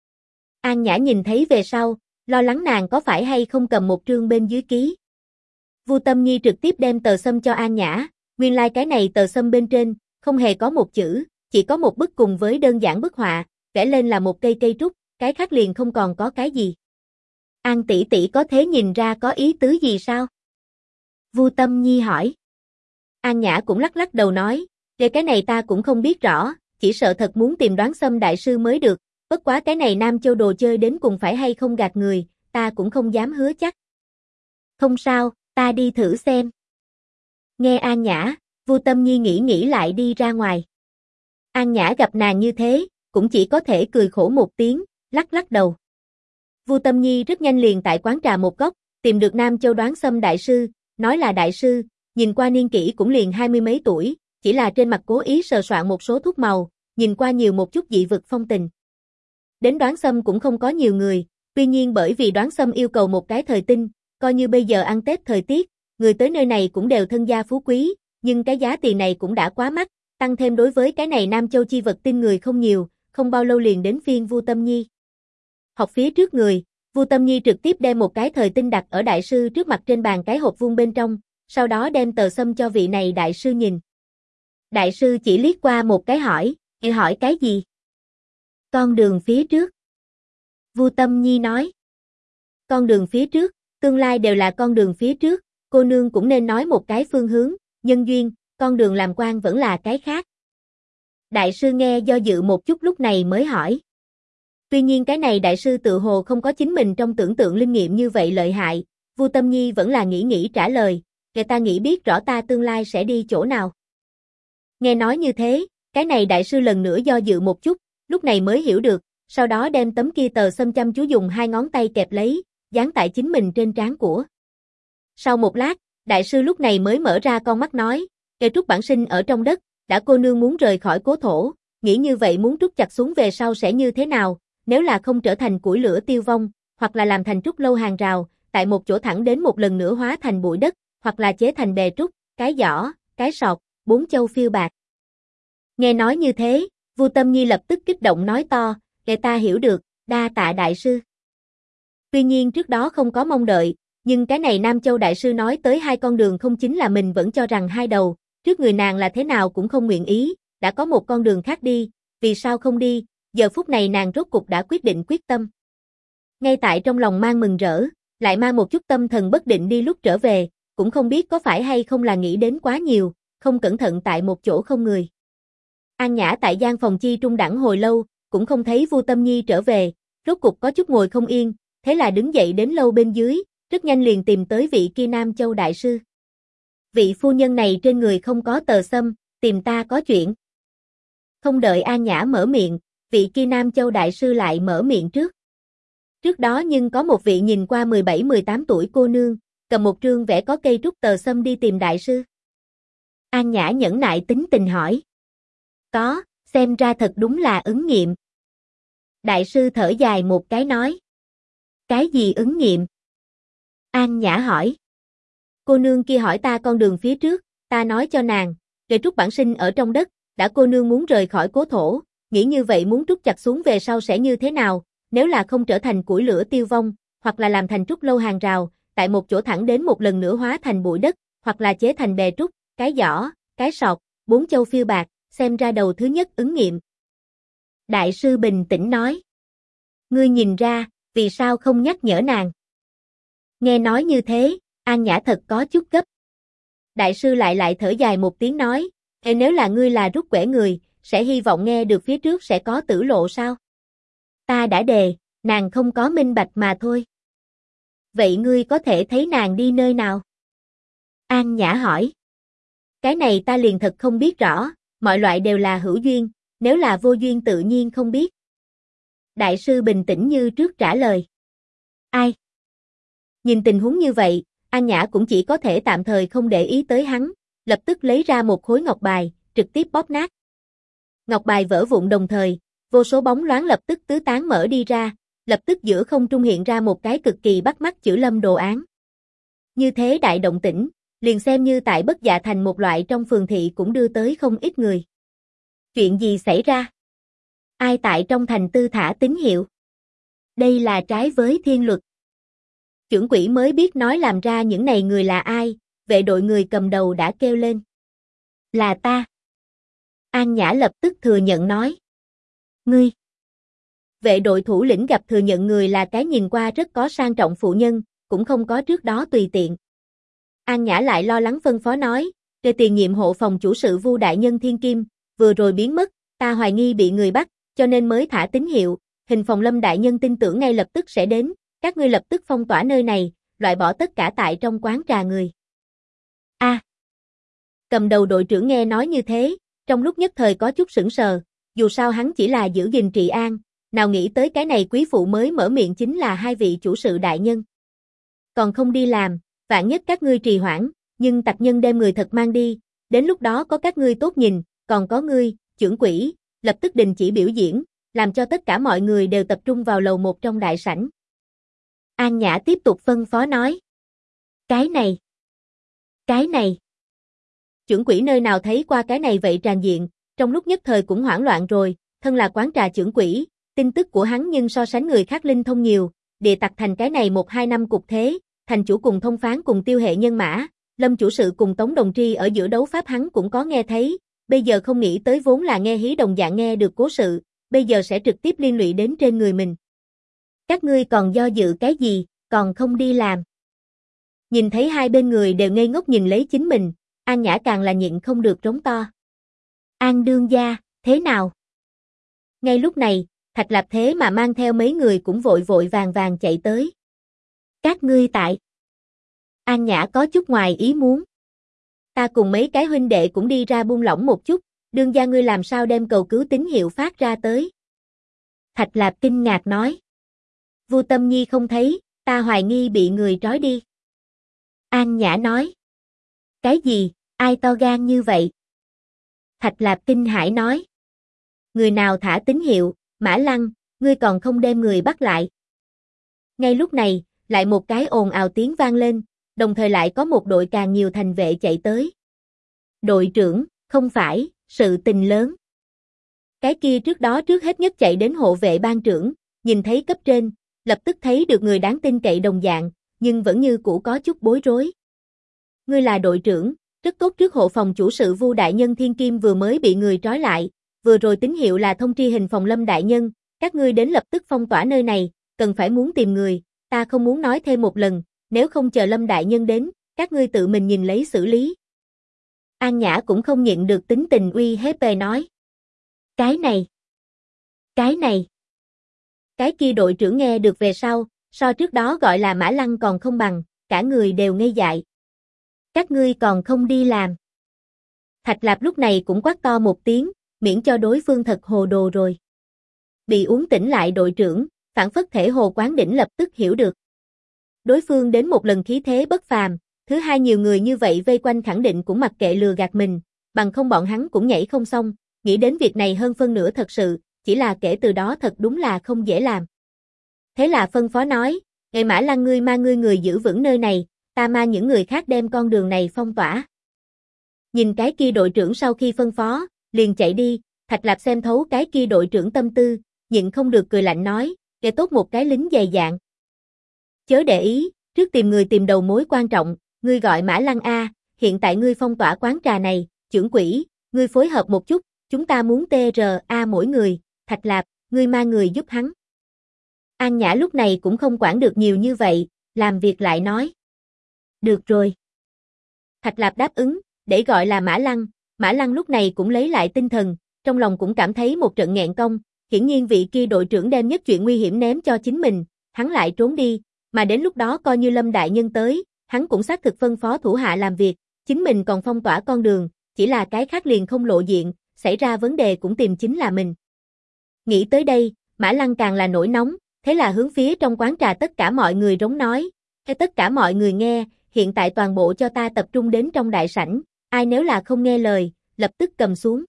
An Nhã nhìn thấy về sau, lo lắng nàng có phải hay không cầm một trương bên dưới ký. Vu Tâm Nhi trực tiếp đem tờ xâm cho An Nhã, nguyên lai cái này tờ xâm bên trên, không hề có một chữ, chỉ có một bức cùng với đơn giản bức họa, vẽ lên là một cây cây trúc, cái khác liền không còn có cái gì. An tỷ tỷ có thể nhìn ra có ý tứ gì sao? Vu Tâm Nhi hỏi. An Nhã cũng lắc lắc đầu nói, về cái này ta cũng không biết rõ, chỉ sợ thật muốn tìm đoán xâm đại sư mới được, bất quá cái này Nam Châu đồ chơi đến cùng phải hay không gạt người, ta cũng không dám hứa chắc. Không sao, ta đi thử xem. Nghe An Nhã, Vu Tâm Nhi nghĩ lại đi ra ngoài. An Nhã gặp nàng như thế, cũng chỉ có thể cười khổ một tiếng, lắc lắc đầu. Vu Tâm Nhi rất nhanh liền tại quán trà một góc, tìm được Nam Châu đoán xâm đại sư, nói là đại sư, nhìn qua niên kỷ cũng liền 20 mấy tuổi, chỉ là trên mặt cố ý sờ soạn một số thuốc màu, nhìn qua nhiều một chút dị vực phong tình. Đến đoán xâm cũng không có nhiều người, tuy nhiên bởi vì đoán xâm yêu cầu một cái thời tinh, coi như bây giờ ăn Tết thời tiết, người tới nơi này cũng đều thân gia phú quý, nhưng cái giá tiền này cũng đã quá mắc, tăng thêm đối với cái này Nam Châu chi vật tin người không nhiều, không bao lâu liền đến phiên Vu Tâm Nhi. Học phía trước người, Vu Tâm Nhi trực tiếp đem một cái thời tinh đặt ở đại sư trước mặt trên bàn cái hộp vuông bên trong, sau đó đem tờ sâm cho vị này đại sư nhìn. Đại sư chỉ liếc qua một cái hỏi, hỏi cái gì? Con đường phía trước. Vu Tâm Nhi nói. Con đường phía trước, tương lai đều là con đường phía trước, cô nương cũng nên nói một cái phương hướng, nhân duyên, con đường làm quan vẫn là cái khác. Đại sư nghe do dự một chút lúc này mới hỏi. Tuy nhiên cái này đại sư tự hồ không có chính mình trong tưởng tượng linh nghiệm như vậy lợi hại, Vu Tâm Nhi vẫn là nghĩ trả lời, người ta nghĩ biết rõ ta tương lai sẽ đi chỗ nào. Nghe nói như thế, cái này đại sư lần nữa do dự một chút, lúc này mới hiểu được, sau đó đem tấm kia tờ sâm chăm chú dùng hai ngón tay kẹp lấy, dán tại chính mình trên trán của. Sau một lát, đại sư lúc này mới mở ra con mắt nói, cây trúc bản sinh ở trong đất, đã cô nương muốn rời khỏi cố thổ, nghĩ như vậy muốn trúc chặt xuống về sau sẽ như thế nào, nếu là không trở thành củi lửa tiêu vong, hoặc là làm thành trúc lâu hàng rào, tại một chỗ thẳng đến một lần nữa hóa thành bụi đất, hoặc là chế thành bè trúc, cái giỏ, cái sọt, 4 châu phiêu bạc. Nghe nói như thế, Vu Tâm Nhi lập tức kích động nói to, "Kẻ ta hiểu được, đa tạ đại sư." Tuy nhiên trước đó không có mong đợi, nhưng cái này Nam Châu đại sư nói tới hai con đường không chính là mình vẫn cho rằng hai đầu, trước người nàng là thế nào cũng không nguyện ý, đã có một con đường khác đi, vì sao không đi, giờ phút này nàng rốt cục đã quyết định quyết tâm. Ngay tại trong lòng mang mừng rỡ, lại mang một chút tâm thần bất định đi lúc trở về, cũng không biết có phải hay không là nghĩ đến quá nhiều, không cẩn thận tại một chỗ không người. An Nhã tại gian phòng chi trung đẳng hồi lâu, cũng không thấy Vu Tâm Nhi trở về, rốt cục có chút ngồi không yên, thế là đứng dậy đến lâu bên dưới, rất nhanh liền tìm tới vị kia Nam Châu đại sư. Vị phu nhân này trên người không có tờ sâm, tìm ta có chuyện. Không đợi An Nhã mở miệng, vị kia Nam Châu đại sư lại mở miệng trước. Trước đó nhưng có một vị nhìn qua 17-18 tuổi cô nương, cầm một trương vẽ có cây trúc tờ sâm đi tìm đại sư. An Nhã nhẫn nại tính tình hỏi. Có, xem ra thật đúng là ứng nghiệm. Đại sư thở dài một cái nói. Cái gì ứng nghiệm? An Nhã hỏi. Cô nương kia hỏi ta con đường phía trước, ta nói cho nàng, cây trúc bản sinh ở trong đất, đã cô nương muốn rời khỏi cố thổ, nghĩ như vậy muốn trúc chặt xuống về sau sẽ như thế nào, nếu là không trở thành củi lửa tiêu vong, hoặc là làm thành trúc lâu hàng rào, tại một chỗ thẳng đến một lần nữa hóa thành bụi đất, hoặc là chế thành bè trúc, cái giỏ, cái sọt, 4 châu phiêu bạc, xem ra đầu thứ nhất ứng nghiệm. Đại sư bình tĩnh nói. Ngươi nhìn ra, vì sao không nhắc nhở nàng? Nghe nói như thế, An Nhã thật có chút gấp. Đại sư lại thở dài một tiếng nói, nếu là ngươi là rút quẻ người, sẽ hy vọng nghe được phía trước sẽ có tử lộ sao? Ta đã đề, nàng không có minh bạch mà thôi. Vậy ngươi có thể thấy nàng đi nơi nào? An Nhã hỏi. Cái này ta liền thật không biết rõ, mọi loại đều là hữu duyên, nếu là vô duyên tự nhiên không biết. Đại sư bình tĩnh như trước trả lời. Ai? Nhìn tình huống như vậy, An Nhã cũng chỉ có thể tạm thời không để ý tới hắn, lập tức lấy ra một khối ngọc bài, trực tiếp bóp nát. Ngọc bài vỡ vụn đồng thời, vô số bóng loáng lập tức tứ tán mở đi ra, lập tức giữa không trung hiện ra một cái cực kỳ bắt mắt chữ Lâm đồ án. Như thế đại động tĩnh, liền xem như tại Bất Dạ Thành một loại trong phường thị cũng đưa tới không ít người. Chuyện gì xảy ra? Ai tại trong thành tư thả tín hiệu? Đây là trái với thiên luật. Chưởng quỷ mới biết nói làm ra những này người là ai, vệ đội người cầm đầu đã kêu lên. Là ta. An Nhã lập tức thừa nhận nói. Ngươi. Vệ đội thủ lĩnh gặp thừa nhận người là cái nhìn qua rất có sang trọng phụ nhân, cũng không có trước đó tùy tiện. An Nhã lại lo lắng phân phó nói, về tiền nhiệm hộ phòng chủ sự Vu đại nhân Thiên Kim, vừa rồi biến mất, ta hoài nghi bị người bắt, cho nên mới thả tín hiệu, hình phòng Lâm đại nhân tin tưởng ngay lập tức sẽ đến, các ngươi lập tức phong tỏa nơi này, loại bỏ tất cả tại trong quán trà người. Cầm đầu đội trưởng nghe nói như thế, trong lúc nhất thời có chút sững sờ, dù sao hắn chỉ là giữ gìn trị an, nào nghĩ tới cái này quý phụ mới mở miệng chính là hai vị chủ sự đại nhân. Còn không đi làm, vạn nhất các ngươi trì hoãn, nhưng tặc nhân đem người thật mang đi, đến lúc đó có các ngươi tốt nhìn, còn có ngươi, chưởng quỷ, lập tức đình chỉ biểu diễn, làm cho tất cả mọi người đều tập trung vào lầu 1 trong đại sảnh. An Nhã tiếp tục phân phó nói. Cái này. Trưởng quỹ nơi nào thấy qua cái này vậy tràn diện, trong lúc nhất thời cũng hoảng loạn rồi, thân là quán trà trưởng quỹ, tin tức của hắn nhưng so sánh người khác linh thông nhiều, địa tặc thành cái này 1-2 năm cục thế, thành chủ cùng thông phán cùng tiêu hệ nhân mã, Lâm chủ sự cùng Tống Đồng Tri ở giữa đấu pháp hắn cũng có nghe thấy, bây giờ không nghĩ tới vốn là nghe hí đồng dạng nghe được cố sự, bây giờ sẽ trực tiếp liên lụy đến trên người mình. Các ngươi còn do dự cái gì, còn không đi làm. Nhìn thấy hai bên người đều ngây ngốc nhìn lấy chính mình, An Nhã càng là nhịn không được trống to. An đương gia, thế nào? Ngay lúc này, Thạch Lạp thế mà mang theo mấy người cũng vội vội vàng vàng chạy tới. Các ngươi tại. An Nhã có chút ngoài ý muốn. Ta cùng mấy cái huynh đệ cũng đi ra buông lỏng một chút, đương gia ngươi làm sao đem cầu cứu tín hiệu phát ra tới? Thạch Lạp kinh ngạc nói. Vu Tâm Nhi không thấy, ta hoài nghi bị người trói đi. An Nhã nói. Cái gì, ai to gan như vậy? Thạch Lạp kinh hãi nói. Người nào thả tín hiệu, Mã Lăng, ngươi còn không đem người bắt lại. Ngay lúc này, lại một cái ồn ào tiếng vang lên, đồng thời lại có một đội càng nhiều thành vệ chạy tới. Đội trưởng, không phải, sự tình lớn. Cái kia trước hết nhất chạy đến hộ vệ ban trưởng, nhìn thấy cấp trên, lập tức thấy được người đáng tin cậy đồng dạng, nhưng vẫn như cũ có chút bối rối. Ngươi là đội trưởng, rất tốt trước hộ phòng chủ sự Vu đại nhân Thiên Kim vừa mới bị người trói lại, vừa rồi tín hiệu là thông tri hình phòng Lâm đại nhân, các ngươi đến lập tức phong tỏa nơi này, cần phải muốn tìm người, ta không muốn nói thêm một lần, nếu không chờ Lâm đại nhân đến, các ngươi tự mình nhìn lấy xử lý. An Nhã cũng không nhịn được tính tình uy hiếp về nói. Cái này. Cái kia đội trưởng nghe được về sau, so trước đó gọi là Mã Lăng còn không bằng, cả người đều ngây dại. Các ngươi còn không đi làm. Thạch Lạp lúc này cũng quát to một tiếng, miễn cho đối phương thật hồ đồ rồi. Bị uống tỉnh lại đội trưởng, phản phất thể hồ quán đỉnh lập tức hiểu được. Đối phương đến một lần khí thế bất phàm, thứ hai nhiều người như vậy vây quanh khẳng định cũng mặc kệ lừa gạt mình, bằng không bọn hắn cũng nhảy không xong, nghĩ đến việc này hơn phân nửa thật sự, chỉ là kể từ đó thật đúng là không dễ làm. Thế là phân phó nói, Nghệ Mã Lăng ngươi ma ngươi người giữ vững nơi này, ta ma những người khác đem con đường này phong tỏa. Nhìn cái kia đội trưởng sau khi phân phó, liền chạy đi, Thạch Lạp xem thấu cái kia đội trưởng tâm tư, nhịn không được cười lạnh nói, để tốt một cái lính dày dạn. Chớ để ý, trước tìm người tìm đầu mối quan trọng, ngươi gọi Mã Lăng A, hiện tại ngươi phong tỏa quán trà này, trưởng quỹ, ngươi phối hợp một chút, chúng ta muốn TRA mỗi người, Thạch Lạp, ngươi ma người giúp hắn. An Nhã lúc này cũng không quản được nhiều như vậy, làm việc lại nói. Được rồi. Thạch Lạp đáp ứng, để gọi là Mã Lăng lúc này cũng lấy lại tinh thần, trong lòng cũng cảm thấy một trận nghẹn cong, hiển nhiên vị kia đội trưởng đem nhất chuyện nguy hiểm ném cho chính mình, hắn lại trốn đi, mà đến lúc đó coi như Lâm đại nhân tới, hắn cũng xác thực phân phó thủ hạ làm việc, chính mình còn phong tỏa con đường, chỉ là cái khác liền không lộ diện, xảy ra vấn đề cũng tìm chính là mình. Nghĩ tới đây, Mã Lăng càng là nổi nóng, thế là hướng phía trong quán trà tất cả mọi người rống nói, cho tất cả mọi người nghe, hiện tại toàn bộ cho ta tập trung đến trong đại sảnh, ai nếu là không nghe lời, lập tức cầm xuống.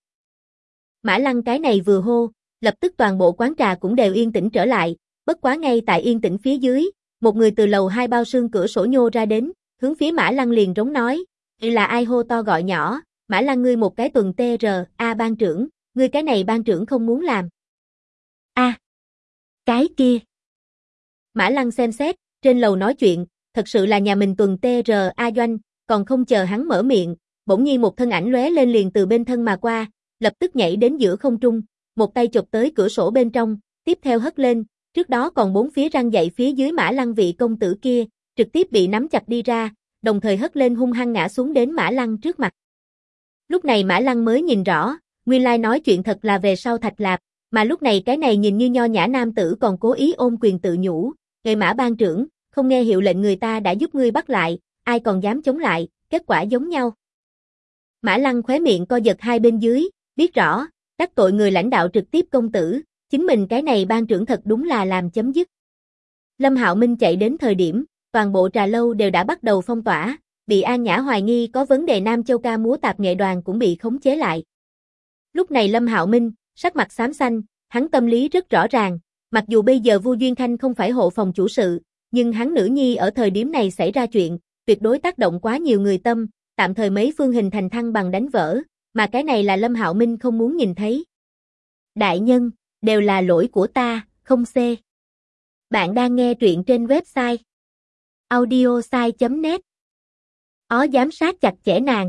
Mã Lăng cái này vừa hô, lập tức toàn bộ quán trà cũng đều yên tĩnh trở lại, bất quá ngay tại yên tĩnh phía dưới, một người từ lầu 2 bao xương cửa sổ nhô ra đến, hướng phía Mã Lăng liền rống nói, là ai hô to gọi nhỏ, Mã Lăng ngươi một cái tuần TRA ban trưởng, ngươi cái này ban trưởng không muốn làm. Cái kia. Mã Lăng xem xét, trên lầu nói chuyện, thật sự là nhà mình tuần TRA doanh, còn không chờ hắn mở miệng, bỗng nhiên một thân ảnh lóe lên liền từ bên thân mà qua, lập tức nhảy đến giữa không trung, một tay chụp tới cửa sổ bên trong, tiếp theo hất lên, trước đó còn bốn phía răng dậy phía dưới Mã Lăng vị công tử kia, trực tiếp bị nắm chặt đi ra, đồng thời hất lên hung hăng ngã xuống đến Mã Lăng trước mặt. Lúc này Mã Lăng mới nhìn rõ, nguyên lai nói chuyện thật là về sau Thạch Lạp, mà lúc này cái này nhìn như nho nhã nam tử còn cố ý ôm quyền tự nhủ, Nghệ Mã ban trưởng, không nghe hiệu lệnh người ta đã giúp ngươi bắt lại, ai còn dám chống lại, kết quả giống nhau. Mã Lăng khóe miệng co giật hai bên dưới, biết rõ, đắc tội người lãnh đạo trực tiếp công tử, chính mình cái này ban trưởng thật đúng là làm chấm dứt. Lâm Hạo Minh chạy đến thời điểm, toàn bộ trà lâu đều đã bắt đầu phong tỏa, bị An Nhã hoài nghi có vấn đề Nam Châu ca múa tạp nghệ đoàn cũng bị khống chế lại. Lúc này Lâm Hạo Minh, sắc mặt xám xanh, hắn tâm lý rất rõ ràng, mặc dù bây giờ Vu Duyên Khanh không phải hộ phòng chủ sự, nhưng hắn nữ nhi ở thời điểm này xảy ra chuyện, tuyệt đối tác động quá nhiều người tâm, tạm thời mấy phương hình thành thăng bằng đánh vỡ, mà cái này là Lâm Hạo Minh không muốn nhìn thấy. Đại nhân, đều là lỗi của ta, không C. Bạn đang nghe truyện trên website audiosai.net. Ó giám sát chặt chẽ nàng.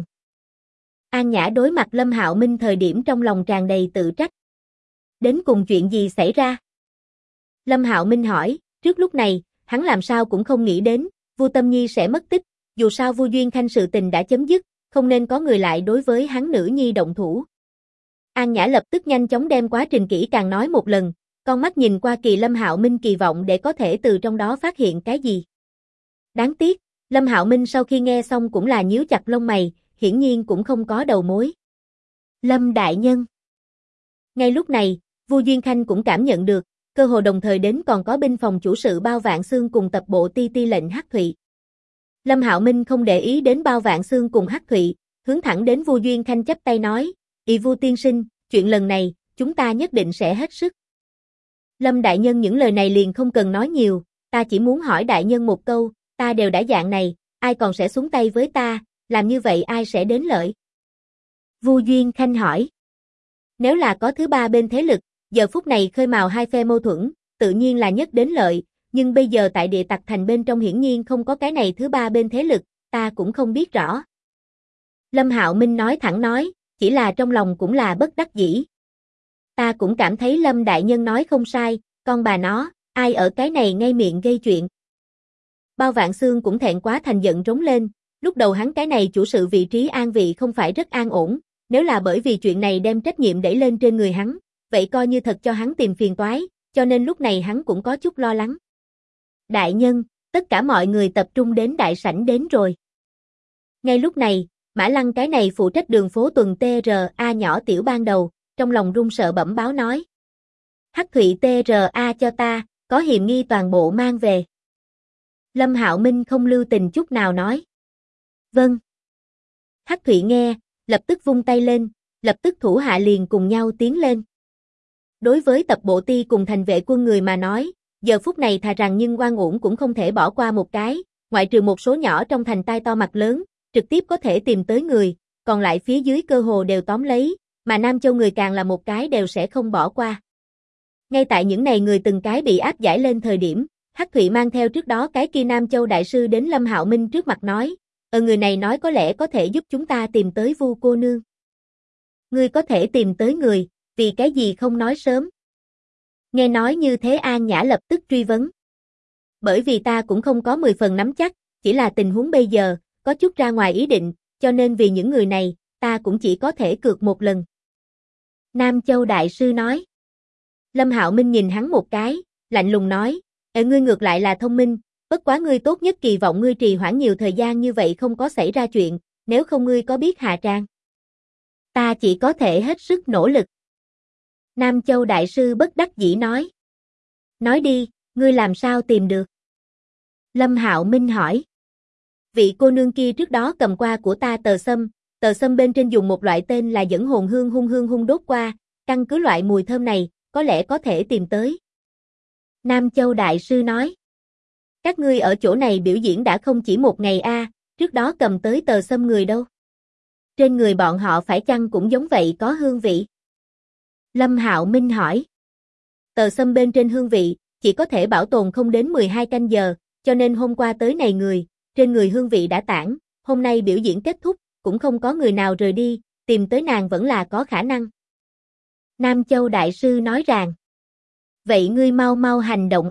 An Nhã đối mặt Lâm Hạo Minh thời điểm trong lòng tràn đầy tự trách. Đến cùng chuyện gì xảy ra? Lâm Hạo Minh hỏi, trước lúc này, hắn làm sao cũng không nghĩ đến, Vu Tâm Nhi sẽ mất tích, dù sao Vu Duyên Khanh sự tình đã chấm dứt, không nên có người lại đối với hắn nữ nhi động thủ. An Nhã lập tức nhanh chóng đem quá trình kỹ càng nói một lần, con mắt nhìn qua kỳ Lâm Hạo Minh kỳ vọng để có thể từ trong đó phát hiện cái gì. Đáng tiếc, Lâm Hạo Minh sau khi nghe xong cũng là nhíu chặt lông mày, hiển nhiên cũng không có đầu mối. Lâm đại nhân. Ngay lúc này, Vu Duyên Khanh cũng cảm nhận được, cơ hồ đồng thời đến còn có binh phòng chủ sự Bao Vạn Xương cùng tập bộ ti lệnh Hắc Thụy. Lâm Hạo Minh không để ý đến Bao Vạn Xương cùng Hắc Thụy, hướng thẳng đến Vu Duyên Khanh chắp tay nói, Vu tiên sinh, chuyện lần này, chúng ta nhất định sẽ hết sức. Lâm đại nhân những lời này liền không cần nói nhiều, ta chỉ muốn hỏi đại nhân một câu, ta đều đã dạng này, ai còn sẽ xuống tay với ta, làm như vậy ai sẽ đến lợi? Vu Duyên Khanh hỏi. Nếu là có thứ ba bên thế lực, giờ phút này khơi mào hai phe mâu thuẫn, tự nhiên là nhất đến lợi, nhưng bây giờ tại Địa Tặc Thành bên trong hiển nhiên không có cái này thứ ba bên thế lực, ta cũng không biết rõ. Lâm Hạo Minh nói thẳng nói, chỉ là trong lòng cũng là bất đắc dĩ. Ta cũng cảm thấy Lâm đại nhân nói không sai, con bà nó, ai ở cái này ngay miệng gây chuyện. Bao Vạn Xương cũng thẹn quá thành giận rống lên, lúc đầu hắn cái này chủ sự vị trí an vị không phải rất an ổn, nếu là bởi vì chuyện này đem trách nhiệm đẩy lên trên người hắn, vậy coi như thật cho hắn tìm phiền toái, cho nên lúc này hắn cũng có chút lo lắng. Đại nhân, tất cả mọi người tập trung đến đại sảnh đến rồi. Ngay lúc này, Mã Lăng cái này phụ trách đường phố tuần TRA nhỏ tiểu ban đầu, trong lòng run sợ bẩm báo nói. Hắc Thụy TRA cho ta, có hiểm nghi toàn bộ mang về. Lâm Hạo Minh không lưu tình chút nào nói. Vâng. Hắc Thụy nghe, lập tức vung tay lên, lập tức thủ hạ liền cùng nhau tiến lên. Đối với tập bộ ti cùng thành vệ quân người mà nói, giờ phút này thà rằng nhưng oan uổng cũng không thể bỏ qua một cái, ngoại trừ một số nhỏ trong thành tai to mặt lớn, trực tiếp có thể tìm tới người, còn lại phía dưới cơ hồ đều tóm lấy, mà Nam Châu người càng là một cái đều sẽ không bỏ qua. Ngay tại những này người từng cái bị áp giải lên thời điểm, Hắc Thụy mang theo trước đó cái kia Nam Châu đại sư đến Lâm Hạo Minh trước mặt nói, người này nói có lẽ có thể giúp chúng ta tìm tới Vu cô nương. Ngươi có thể tìm tới người, vì cái gì không nói sớm? Nghe nói như thế An Nhã lập tức truy vấn. Bởi vì ta cũng không có 10 phần nắm chắc, chỉ là tình huống bây giờ, có chút ra ngoài ý định, cho nên vì những người này, ta cũng chỉ có thể cược một lần. Nam Châu đại sư nói. Lâm Hạo Minh nhìn hắn một cái, lạnh lùng nói, ngươi ngược lại là thông minh, bất quá ngươi tốt nhất kỳ vọng ngươi trì hoãn nhiều thời gian như vậy không có xảy ra chuyện, nếu không ngươi có biết hạ tràng. Ta chỉ có thể hết sức nỗ lực. Nam Châu đại sư bất đắc dĩ nói. Nói đi, ngươi làm sao tìm được? Lâm Hạo Minh hỏi. Vị cô nương kia trước đó cầm qua của ta tờ sâm bên trên dùng một loại tên là dẫn hồn hương hung đốt qua, căn cứ loại mùi thơm này, có lẽ có thể tìm tới. Nam Châu đại sư nói. Các ngươi ở chỗ này biểu diễn đã không chỉ một ngày trước đó cầm tới tờ sâm người đâu. Trên người bọn họ phải chăng cũng giống vậy có hương vị? Lâm Hạo Minh hỏi. Tờ sâm bên trên hương vị, chỉ có thể bảo tồn không đến 12 canh giờ, cho nên hôm qua tới này người, trên người hương vị đã tản, hôm nay biểu diễn kết thúc, cũng không có người nào rời đi, tìm tới nàng vẫn là có khả năng. Nam Châu đại sư nói rằng. Vậy ngươi mau mau hành động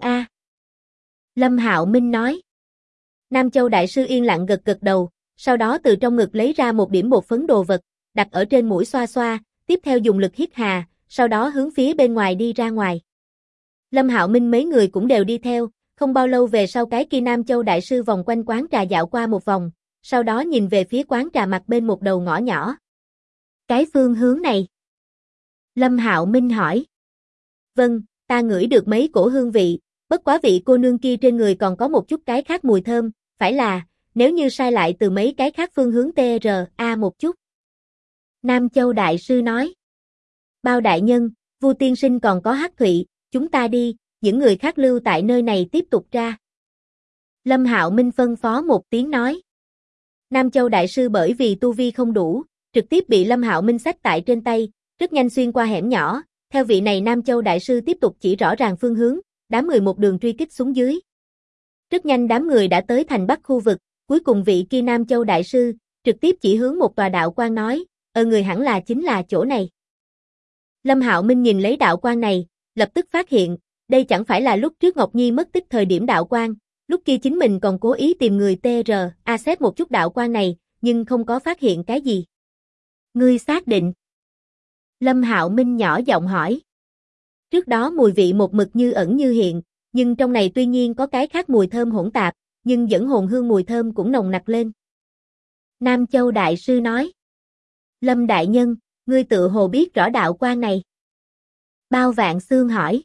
Lâm Hạo Minh nói. Nam Châu đại sư yên lặng gật gật đầu, sau đó từ trong ngực lấy ra một điểm bột phấn đồ vật, đặt ở trên mũi xoa xoa, tiếp theo dùng lực hít hà, sau đó hướng phía bên ngoài đi ra ngoài. Lâm Hạo Minh mấy người cũng đều đi theo, không bao lâu về sau cái kia Nam Châu đại sư vòng quanh quán trà dạo qua một vòng, sau đó nhìn về phía quán trà mặt bên một đầu ngõ nhỏ. Cái phương hướng này? Lâm Hạo Minh hỏi. Vâng, ta ngửi được mấy cổ hương vị, bất quá vị cô nương kia trên người còn có một chút cái khác mùi thơm, phải là, nếu như sai lại từ mấy cái khác phương hướng TRA một chút. Nam Châu đại sư nói. Bao đại nhân, Vu tiên sinh còn có Hắc Thụy, chúng ta đi, những người khác lưu tại nơi này tiếp tục tra. Lâm Hạo Minh phân phó một tiếng nói. Nam Châu Đại Sư bởi vì tu vi không đủ, trực tiếp bị Lâm Hạo Minh xách tại trên tay, rất nhanh xuyên qua hẻm nhỏ, theo vị này Nam Châu Đại Sư tiếp tục chỉ rõ ràng phương hướng, đám người một đường truy kích xuống dưới. Rất nhanh đám người đã tới thành Bắc khu vực, cuối cùng vị kia Nam Châu Đại Sư, trực tiếp chỉ hướng một tòa đạo quan nói, người hẳn là chính là chỗ này. Lâm Hạo Minh nhìn lấy đạo quan này, lập tức phát hiện, đây chẳng phải là lúc trước Ngọc Nhi mất tích thời điểm đạo quan, lúc kia chính mình còn cố ý tìm người TRA xét một chút đạo quan này, nhưng không có phát hiện cái gì. Ngươi xác định? Lâm Hạo Minh nhỏ giọng hỏi. Trước đó mùi vị một mực như ẩn như hiện, nhưng trong này tuy nhiên có cái khác mùi thơm hỗn tạp, nhưng dẫn hồn hương mùi thơm cũng nồng nặc lên. Nam Châu Đại Sư nói. Lâm Đại Nhân, ngươi tự hồ biết rõ đạo quan này. Bao Vạn Xương hỏi.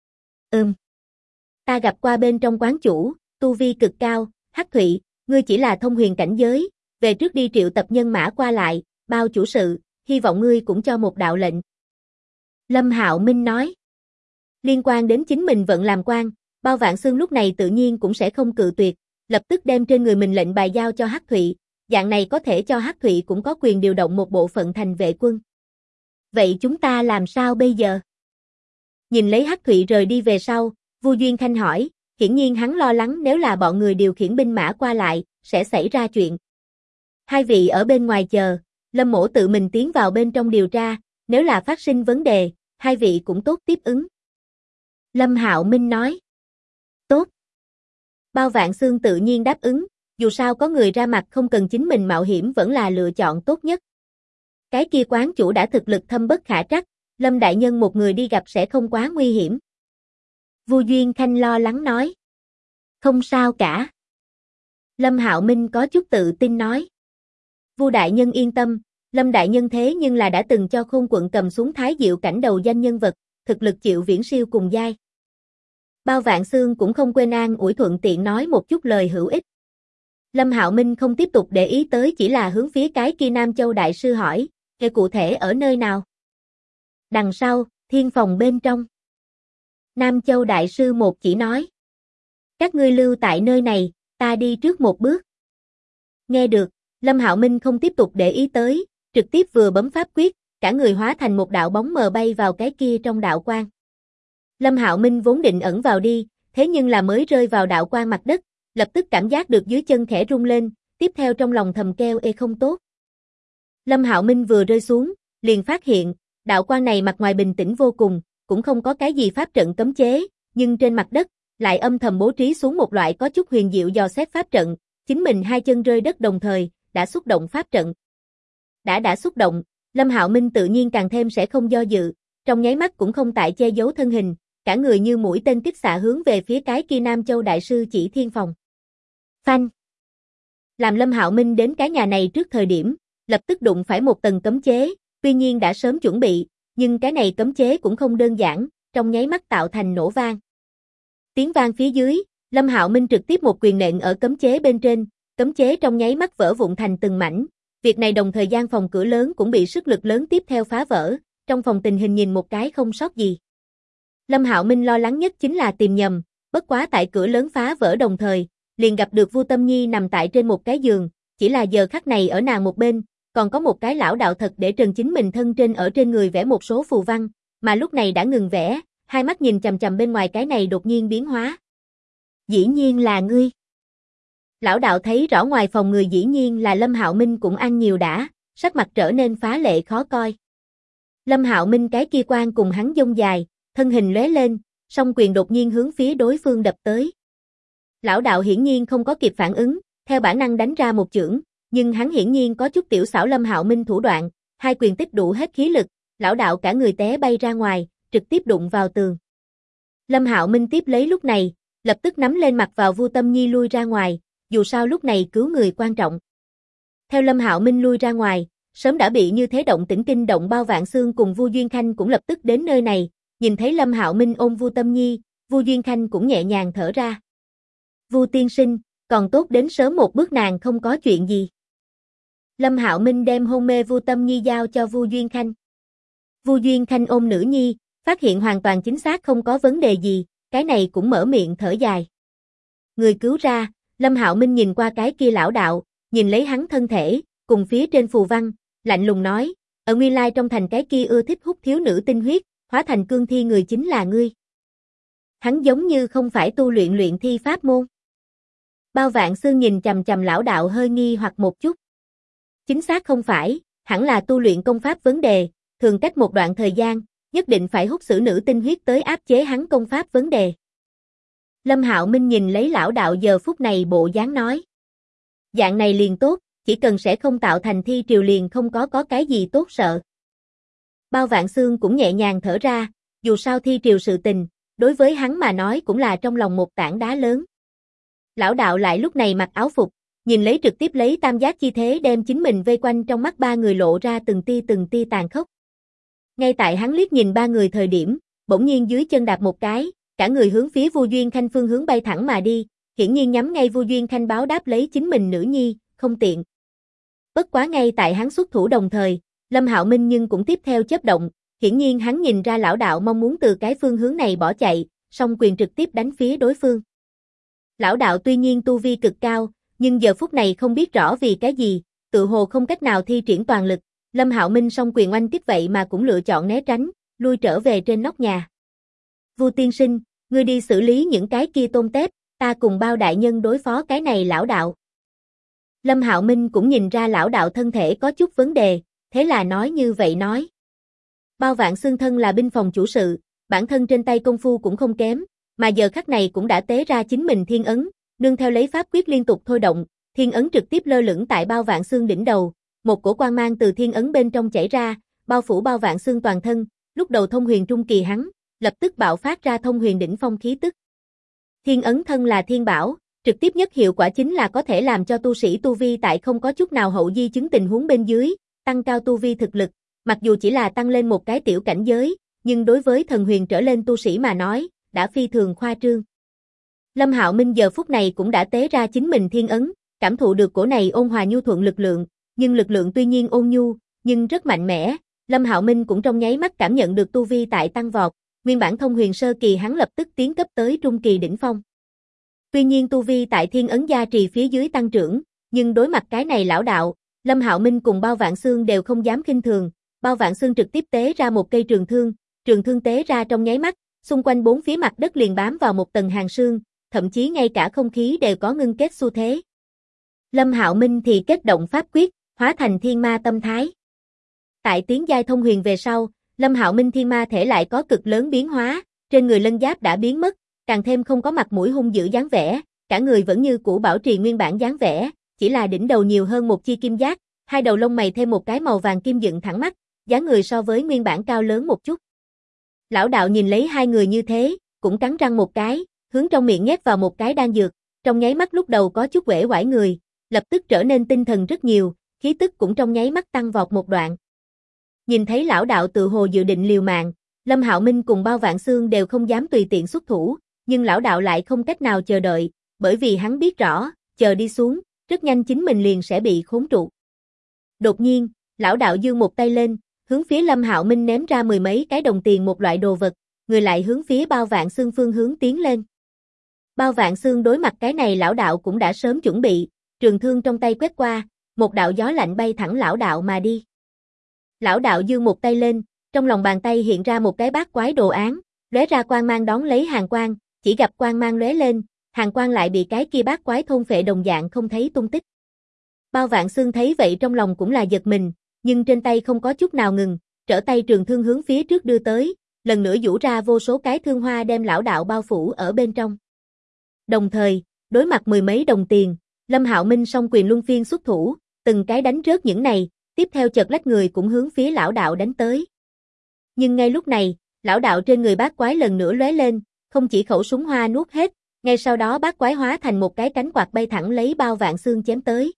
Ta gặp qua bên trong quán chủ, tu vi cực cao, Hắc Thụy, ngươi chỉ là thông huyền cảnh giới, về trước đi triệu tập nhân mã qua lại, Bao chủ sự, hy vọng ngươi cũng cho một đạo lệnh. Lâm Hạo Minh nói. Liên quan đến chính mình vận làm quan, Bao Vạn Xương lúc này tự nhiên cũng sẽ không cự tuyệt, lập tức đem trên người mình lệnh bài giao cho Hắc Thụy, dạng này có thể cho Hắc Thụy cũng có quyền điều động một bộ phận thành vệ quân. Vậy chúng ta làm sao bây giờ? Nhìn lấy Hắc Thụy rời đi về sau, Vu Duyên Khanh hỏi, hiển nhiên hắn lo lắng nếu là bọn người điều khiển binh mã qua lại, sẽ xảy ra chuyện. Hai vị ở bên ngoài chờ, Lâm Mỗ tự mình tiến vào bên trong điều tra, nếu là phát sinh vấn đề, hai vị cũng tốt tiếp ứng. Lâm Hạo Minh nói. Tốt. Bao Vạn Xương tự nhiên đáp ứng, dù sao có người ra mặt không cần chính mình mạo hiểm vẫn là lựa chọn tốt nhất. Cái kia quán chủ đã thực lực thâm bất khả trắc, Lâm Đại Nhân một người đi gặp sẽ không quá nguy hiểm. Vu Duyên Khanh lo lắng nói. Không sao cả. Lâm Hạo Minh có chút tự tin nói. Vu Đại Nhân yên tâm, Lâm Đại Nhân thế nhưng là đã từng cho Khôn Quận cầm xuống Thái Diệu cảnh đầu danh nhân vật, thực lực chịu viễn siêu cùng giai. Bao Vạn Xương cũng không quên an ủi thuận tiện nói một chút lời hữu ích. Lâm Hạo Minh không tiếp tục để ý tới chỉ là hướng phía cái kia Nam Châu Đại Sư hỏi, cái cụ thể ở nơi nào? Đằng sau, thiên phòng bên trong. Nam Châu Đại Sư một chỉ nói. Các ngươi lưu tại nơi này, ta đi trước một bước. Nghe được, Lâm Hạo Minh không tiếp tục để ý tới, trực tiếp vừa bấm pháp quyết, cả người hóa thành một đạo bóng mờ bay vào cái kia trong đạo quan. Lâm Hạo Minh vốn định ẩn vào đi, thế nhưng là mới rơi vào đạo quan mặt đất, lập tức cảm giác được dưới chân khẽ rung lên, tiếp theo trong lòng thầm kêu không tốt. Lâm Hạo Minh vừa rơi xuống, liền phát hiện, đạo quan này mặt ngoài bình tĩnh vô cùng, cũng không có cái gì pháp trận cấm chế, nhưng trên mặt đất, lại âm thầm bố trí xuống một loại có chút huyền diệu dò xét pháp trận, chính mình hai chân rơi đất đồng thời, đã xúc động pháp trận. Đã xúc động, Lâm Hạo Minh tự nhiên càng thêm sẽ không do dự, trong nháy mắt cũng không tại che giấu thân hình, cả người như mũi tên kích xạ hướng về phía cái kia Nam Châu Đại Sư chỉ thiên phòng. Phanh! Làm Lâm Hạo Minh đến cái nhà này trước thời điểm, lập tức đụng phải một tầng cấm chế, tuy nhiên đã sớm chuẩn bị, nhưng cái này cấm chế cũng không đơn giản, trong nháy mắt tạo thành nổ vang. Tiếng vang phía dưới, Lâm Hạo Minh trực tiếp một quyền nện ở cấm chế bên trên, cấm chế trong nháy mắt vỡ vụn thành từng mảnh. Việc này đồng thời gian phòng cửa lớn cũng bị sức lực lớn tiếp theo phá vỡ, trong phòng tình hình nhìn một cái không sót gì. Lâm Hạo Minh lo lắng nhất chính là tìm nhầm, bất quá tại cửa lớn phá vỡ đồng thời, liền gặp được Vu Tâm Nhi nằm tại trên một cái giường, chỉ là giờ khắc này ở nàng một bên, còn có một cái lão đạo thật để trần chính mình thân trên ở trên người vẽ một số phù văn, mà lúc này đã ngừng vẽ, hai mắt nhìn chằm chằm bên ngoài cái này đột nhiên biến hóa. Dĩ nhiên là ngươi. Lão đạo thấy rõ ngoài phòng người dĩ nhiên là Lâm Hạo Minh cũng ăn nhiều đã, sắc mặt trở nên phá lệ khó coi. Lâm Hạo Minh cái kia quan cùng hắn dông dài, thân hình lóe lên, song quyền đột nhiên hướng phía đối phương đập tới. Lão đạo hiển nhiên không có kịp phản ứng, theo bản năng đánh ra một chưởng, nhưng hắn hiển nhiên có chút tiểu xảo Lâm Hạo Minh thủ đoạn, hai quyền tích đủ hết khí lực, lão đạo cả người té bay ra ngoài, trực tiếp đụng vào tường. Lâm Hạo Minh tiếp lấy lúc này, lập tức nắm lên mặt vào Vu Tâm Nhi lui ra ngoài, dù sao lúc này cứu người quan trọng. Theo Lâm Hạo Minh lui ra ngoài, sớm đã bị như thế động tĩnh kinh động Bao Vạn Xương cùng Vu Duyên Khanh cũng lập tức đến nơi này, nhìn thấy Lâm Hạo Minh ôm Vu Tâm Nhi, Vu Duyên Khanh cũng nhẹ nhàng thở ra. Vu tiên sinh, còn tốt đến sớm một bước nàng không có chuyện gì. Lâm Hạo Minh đem hôn mê Vu Tâm Nhi giao cho Vu Duyên Khanh. Vu Duyên Khanh ôm nữ nhi, phát hiện hoàn toàn chính xác không có vấn đề gì, cái này cũng mở miệng thở dài. Người cứu ra, Lâm Hạo Minh nhìn qua cái kia lão đạo, nhìn lấy hắn thân thể, cùng phía trên phù văn, lạnh lùng nói, ở nguyên lai trong thành cái kia ưa thích hút thiếu nữ tinh huyết, hóa thành cương thi người chính là ngươi. Hắn giống như không phải tu luyện thi pháp môn. Bao Vạn Xương nhìn chằm chằm lão đạo hơi nghi hoặc một chút. Chính xác không phải, hẳn là tu luyện công pháp vấn đề, thường cách một đoạn thời gian, nhất định phải hút xử nữ tinh huyết tới áp chế hắn công pháp vấn đề. Lâm Hạo Minh nhìn lấy lão đạo giờ phút này bộ dáng nói. Dạng này liền tốt, chỉ cần sẽ không tạo thành thi triều liền không có cái gì tốt sợ. Bao Vạn Xương cũng nhẹ nhàng thở ra, dù sao thi triều sự tình, đối với hắn mà nói cũng là trong lòng một tảng đá lớn. Lão đạo lại lúc này mặc áo phục, nhìn lấy trực tiếp lấy tam giác chi thế đem chính mình vây quanh, trong mắt ba người lộ ra từng tia tàn khốc. Ngay tại hắn liếc nhìn ba người thời điểm, bỗng nhiên dưới chân đạp một cái, cả người hướng phía Vu Duyên Khanh phương hướng bay thẳng mà đi, hiển nhiên nhắm ngay Vu Duyên Khanh báo đáp lấy chính mình nữ nhi, không tiện. Bất quá ngay tại hắn xuất thủ đồng thời, Lâm Hạo Minh nhưng cũng tiếp theo chớp động, hiển nhiên hắn nhìn ra lão đạo mong muốn từ cái phương hướng này bỏ chạy, song quyền trực tiếp đánh phía đối phương. Lão đạo tuy nhiên tu vi cực cao, nhưng giờ phút này không biết rõ vì cái gì, tự hồ không cách nào thi triển toàn lực, Lâm Hạo Minh song quyền oanh kích vậy mà cũng lựa chọn né tránh, lui trở về trên nóc nhà. Vu tiên sinh, ngươi đi xử lý những cái kia tôm tép, ta cùng Bao đại nhân đối phó cái này lão đạo. Lâm Hạo Minh cũng nhìn ra lão đạo thân thể có chút vấn đề, thế là nói như vậy nói. Bao Vạn Xương thân là binh phòng chủ sự, bản thân trên tay công phu cũng không kém, mà giờ khắc này cũng đã tế ra chính mình thiên ấn, nương theo lấy pháp quyết liên tục thôi động, thiên ấn trực tiếp lơ lửng tại Bao Vạn Xương đỉnh đầu, một cổ quang mang từ thiên ấn bên trong chảy ra, bao phủ Bao Vạn Xương toàn thân, lúc đầu thông huyền trung kỳ hắn, lập tức bạo phát ra thông huyền đỉnh phong khí tức. Thiên ấn thân là thiên bảo, trực tiếp nhất hiệu quả chính là có thể làm cho tu sĩ tu vi tại không có chút nào hậu di chứng tình huống bên dưới, tăng cao tu vi thực lực, mặc dù chỉ là tăng lên một cái tiểu cảnh giới, nhưng đối với thần huyền trở lên tu sĩ mà nói, đã phi thường khoa trương. Lâm Hạo Minh giờ phút này cũng đã tế ra chính mình thiên ấn, cảm thụ được cổ này ôn hòa nhu thuận lực lượng, nhưng lực lượng tuy nhiên ôn nhu, nhưng rất mạnh mẽ, Lâm Hạo Minh cũng trong nháy mắt cảm nhận được tu vi tại tăng vọt, nguyên bản thông huyền sơ kỳ hắn lập tức tiến cấp tới trung kỳ đỉnh phong. Tuy nhiên tu vi tại thiên ấn gia trì phía dưới tăng trưởng, nhưng đối mặt cái này lão đạo, Lâm Hạo Minh cùng Bao Vạn Xương đều không dám khinh thường, Bao Vạn Xương trực tiếp tế ra một cây trường thương tế ra trong nháy mắt, xung quanh bốn phía mặt đất liền bám vào một tầng hàng sương, thậm chí ngay cả không khí đều có ngưng kết xu thế. Lâm Hạo Minh thì kết động pháp quyết, hóa thành thiên ma tâm thái. Tại tiến giai thông huyền về sau, Lâm Hạo Minh thiên ma thể lại có cực lớn biến hóa, trên người lân giáp đã biến mất, càng thêm không có mặt mũi hung dữ dáng vẻ, cả người vẫn như cũ bảo trì nguyên bản dáng vẻ, chỉ là đỉnh đầu nhiều hơn một chi kim giác, hai đầu lông mày thêm một cái màu vàng kim dựng thẳng mắt, dáng người so với nguyên bản cao lớn một chút. Lão đạo nhìn lấy hai người như thế, cũng cắn răng một cái, hướng trong miệng nhét vào một cái đan dược, trong nháy mắt lúc đầu có chút uể oải người, lập tức trở nên tinh thần rất nhiều, khí tức cũng trong nháy mắt tăng vọt một đoạn. Nhìn thấy lão đạo tự hồ dự định liều mạng, Lâm Hạo Minh cùng Bao Vạn Xương đều không dám tùy tiện xuất thủ, nhưng lão đạo lại không cách nào chờ đợi, bởi vì hắn biết rõ, chờ đi xuống, rất nhanh chính mình liền sẽ bị khốn trụ. Đột nhiên, lão đạo giương một tay lên, hướng phía Lâm Hạo Minh ném ra mười mấy cái đồng tiền một loại đồ vật, người lại hướng phía Bao Vạn Xương phương hướng tiến lên. Bao Vạn Xương đối mặt cái này lão đạo cũng đã sớm chuẩn bị, trường thương trong tay quét qua, một đạo gió lạnh bay thẳng lão đạo mà đi. Lão đạo giương một tay lên, trong lòng bàn tay hiện ra một cái bát quái đồ án, lóe ra quang mang đón lấy hàn quang, chỉ gặp quang mang lóe lên, hàn quang lại bị cái kia bát quái thôn phệ đồng dạng không thấy tung tích. Bao Vạn Xương thấy vậy trong lòng cũng là giật mình, nhưng trên tay không có chút nào ngừng, trở tay trường thương hướng phía trước đưa tới, lần nữa giũ ra vô số cái thương hoa đem lão đạo bao phủ ở bên trong. Đồng thời, đối mặt mười mấy đồng tiền, Lâm Hạo Minh song quyền luân phiên xuất thủ, từng cái đánh rớt những này, tiếp theo chợt lách người cũng hướng phía lão đạo đánh tới. Nhưng ngay lúc này, lão đạo trên người bát quái lần nữa lóe lên, không chỉ khẩu súng hoa nuốt hết, ngay sau đó bát quái hóa thành một cái cánh quạt bay thẳng lấy Bao Vạn Xương chém tới.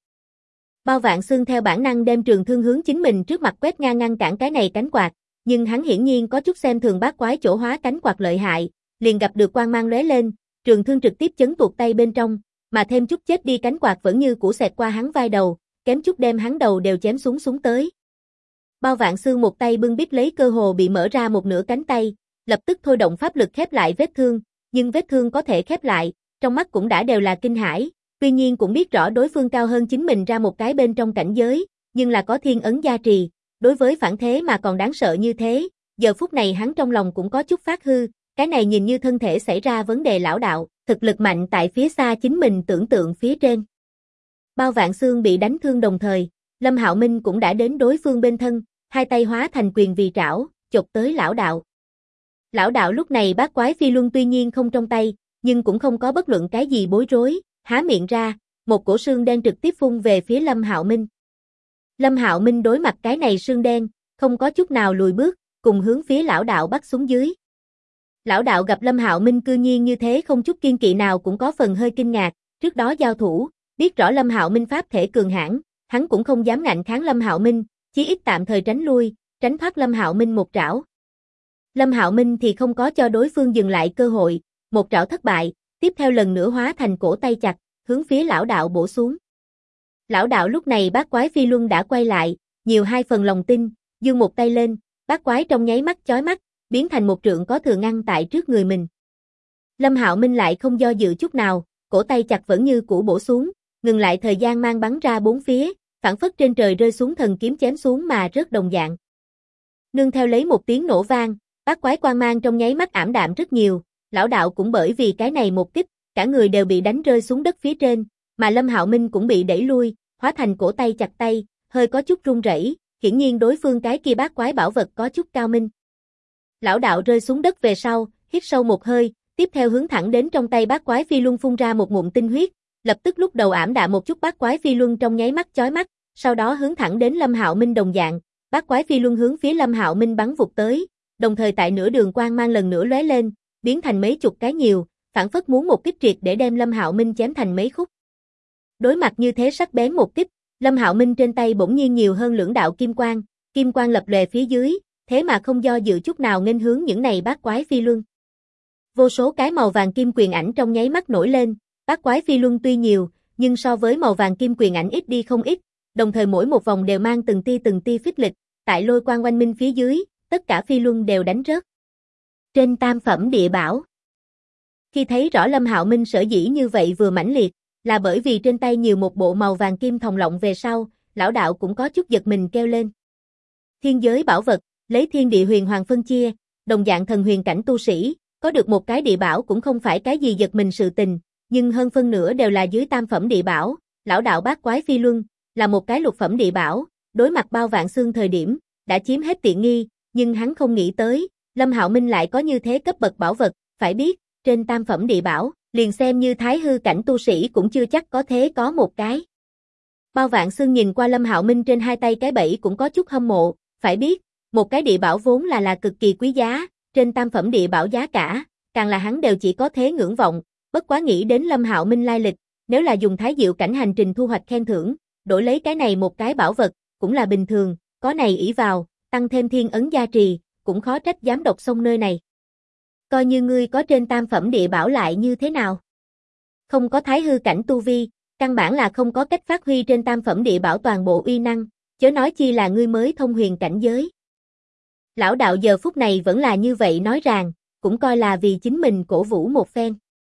Bao Vạn Xương theo bản năng đem trường thương hướng chính mình trước mặt quét ngang ngăn cản cái này cánh quạt, nhưng hắn hiển nhiên có chút xem thường bát quái chỗ hóa cánh quạt lợi hại, liền gặp được quang mang lóe lên, trường thương trực tiếp chấn tuột tay bên trong, mà thêm chút chết đi cánh quạt vẫn như cũ xẹt qua hắn vai đầu, kém chút đem hắn đầu đều chém xuống tới. Bao Vạn Xương một tay bưng bít lấy cơ hồ bị mở ra một nửa cánh tay, lập tức thôi động pháp lực khép lại vết thương, nhưng vết thương có thể khép lại, trong mắt cũng đã đều là kinh hãi, Tuy nhiên cũng biết rõ đối phương cao hơn chính mình ra một cái bên trong cảnh giới, nhưng là có thiên ấn gia trì, đối với phản thế mà còn đáng sợ như thế, giờ phút này hắn trong lòng cũng có chút phát hư, cái này nhìn như thân thể xảy ra vấn đề lão đạo, thực lực mạnh tại phía xa chính mình tưởng tượng phía trên. Bao Vạn Xương bị đánh thương đồng thời, Lâm Hạo Minh cũng đã đến đối phương bên thân, hai tay hóa thành quyền vì trảo, chộp tới lão đạo. Lão đạo lúc này bát quái phi luân tuy nhiên không trong tay, nhưng cũng không có bất luận cái gì bối rối, há miệng ra, một cổ xương đen trực tiếp phun về phía Lâm Hạo Minh. Lâm Hạo Minh đối mặt cái này xương đen, không có chút nào lùi bước, cùng hướng phía lão đạo bắt xuống dưới. Lão đạo gặp Lâm Hạo Minh cư nhiên như thế không chút kiên kỵ nào cũng có phần hơi kinh ngạc, trước đó giao thủ, biết rõ Lâm Hạo Minh pháp thể cường hãn, hắn cũng không dám ngạnh kháng Lâm Hạo Minh, chí ít tạm thời tránh lui, tránh thoát Lâm Hạo Minh một trảo. Lâm Hạo Minh thì không có cho đối phương dừng lại cơ hội, một trảo thất bại, tiếp theo lần nữa hóa thành cổ tay chặt, hướng phía lão đạo bổ xuống. Lão đạo lúc này bát quái phi luân đã quay lại, nhiều hai phần lòng tin, giương một tay lên, bát quái trong nháy mắt chói mắt, biến thành một trượng có thừa ngăn tại trước người mình. Lâm Hạo Minh lại không do dự chút nào, cổ tay chặt vẫn như cũ bổ xuống, ngừng lại thời gian mang bắn ra bốn phía, phảng phất trên trời rơi xuống thần kiếm chém xuống mà rớt đồng dạng. Nương theo lấy một tiếng nổ vang, bát quái quang mang trong nháy mắt ảm đạm rất nhiều, lão đạo cũng bởi vì cái này một kích, cả người đều bị đánh rơi xuống đất phía trên, mà Lâm Hạo Minh cũng bị đẩy lui, hóa thành cổ tay chặt tay, hơi có chút run rẩy, hiển nhiên đối phương cái kia bát quái bảo vật có chút cao minh. Lão đạo rơi xuống đất về sau, hít sâu một hơi, tiếp theo hướng thẳng đến trong tay bát quái phi luân phun ra một ngụm tinh huyết, lập tức lúc đầu ảm đạm một chút bát quái phi luân trong nháy mắt chói mắt, sau đó hướng thẳng đến Lâm Hạo Minh đồng dạng, bát quái phi luân hướng phía Lâm Hạo Minh bắn vụt tới, đồng thời tại nửa đường quang mang lần nữa lóe lên, biến thành mấy chục cái nhiều, phản phất muốn một kích triệt để đem Lâm Hạo Minh chém thành mấy khúc. Đối mặt như thế sắc bén một kích, Lâm Hạo Minh trên tay bỗng nhiên nhiều hơn lưỡng đạo kim quang lập lòe phía dưới, thế mà không do dự chút nào nghênh hướng những này bát quái phi luân. Vô số cái màu vàng kim quyền ảnh trong nháy mắt nổi lên, bát quái phi luân tuy nhiều, nhưng so với màu vàng kim quyền ảnh ít đi không ít, đồng thời mỗi một vòng đều mang từng tia phích lịch, tại lôi quang oanh minh phía dưới, tất cả phi luân đều đánh rớt. Trên tam phẩm địa bảo. Khi thấy rõ Lâm Hạo Minh sở dĩ như vậy vừa mãnh liệt, là bởi vì trên tay nhiều một bộ màu vàng kim thòng lọng về sau, lão đạo cũng có chút giật mình kêu lên. Thiên giới bảo vật, lấy thiên địa huyền hoàng phân chia, đồng dạng thần huyền cảnh tu sĩ, có được một cái địa bảo cũng không phải cái gì giật mình sự tình, nhưng hơn phân nửa đều là dưới tam phẩm địa bảo, lão đạo bát quái phi luân, là một cái lục phẩm địa bảo, đối mặt Bao Vạn Xương thời điểm, đã chiếm hết tiện nghi, nhưng hắn không nghĩ tới, Lâm Hạo Minh lại có như thế cấp bậc bảo vật, phải biết, trên tam phẩm địa bảo, liền xem như thái hư cảnh tu sĩ cũng chưa chắc có thế có một cái. Bao Vạn Xương nhìn qua Lâm Hạo Minh trên hai tay cái bẫy cũng có chút hâm mộ, phải biết, một cái địa bảo vốn là cực kỳ quý giá, trên tam phẩm địa bảo giá cả, càng là hắn đều chỉ có thế ngưỡng vọng, bất quá nghĩ đến Lâm Hạo Minh lai lịch, nếu là dùng thái diệu cảnh hành trình thu hoạch khen thưởng, đổi lấy cái này một cái bảo vật, cũng là bình thường, có này ỷ vào, tăng thêm thiên ấn gia trì, cũng khó trách dám độc xông nơi này. Coi như ngươi có trên tam phẩm địa bảo lại như thế nào? Không có thái hư cảnh tu vi, căn bản là không có cách phát huy trên tam phẩm địa bảo toàn bộ uy năng, chớ nói chi là ngươi mới thông huyền cảnh giới. Lão đạo giờ phút này vẫn là như vậy nói ràng, cũng coi là vì chính mình cổ vũ một phen.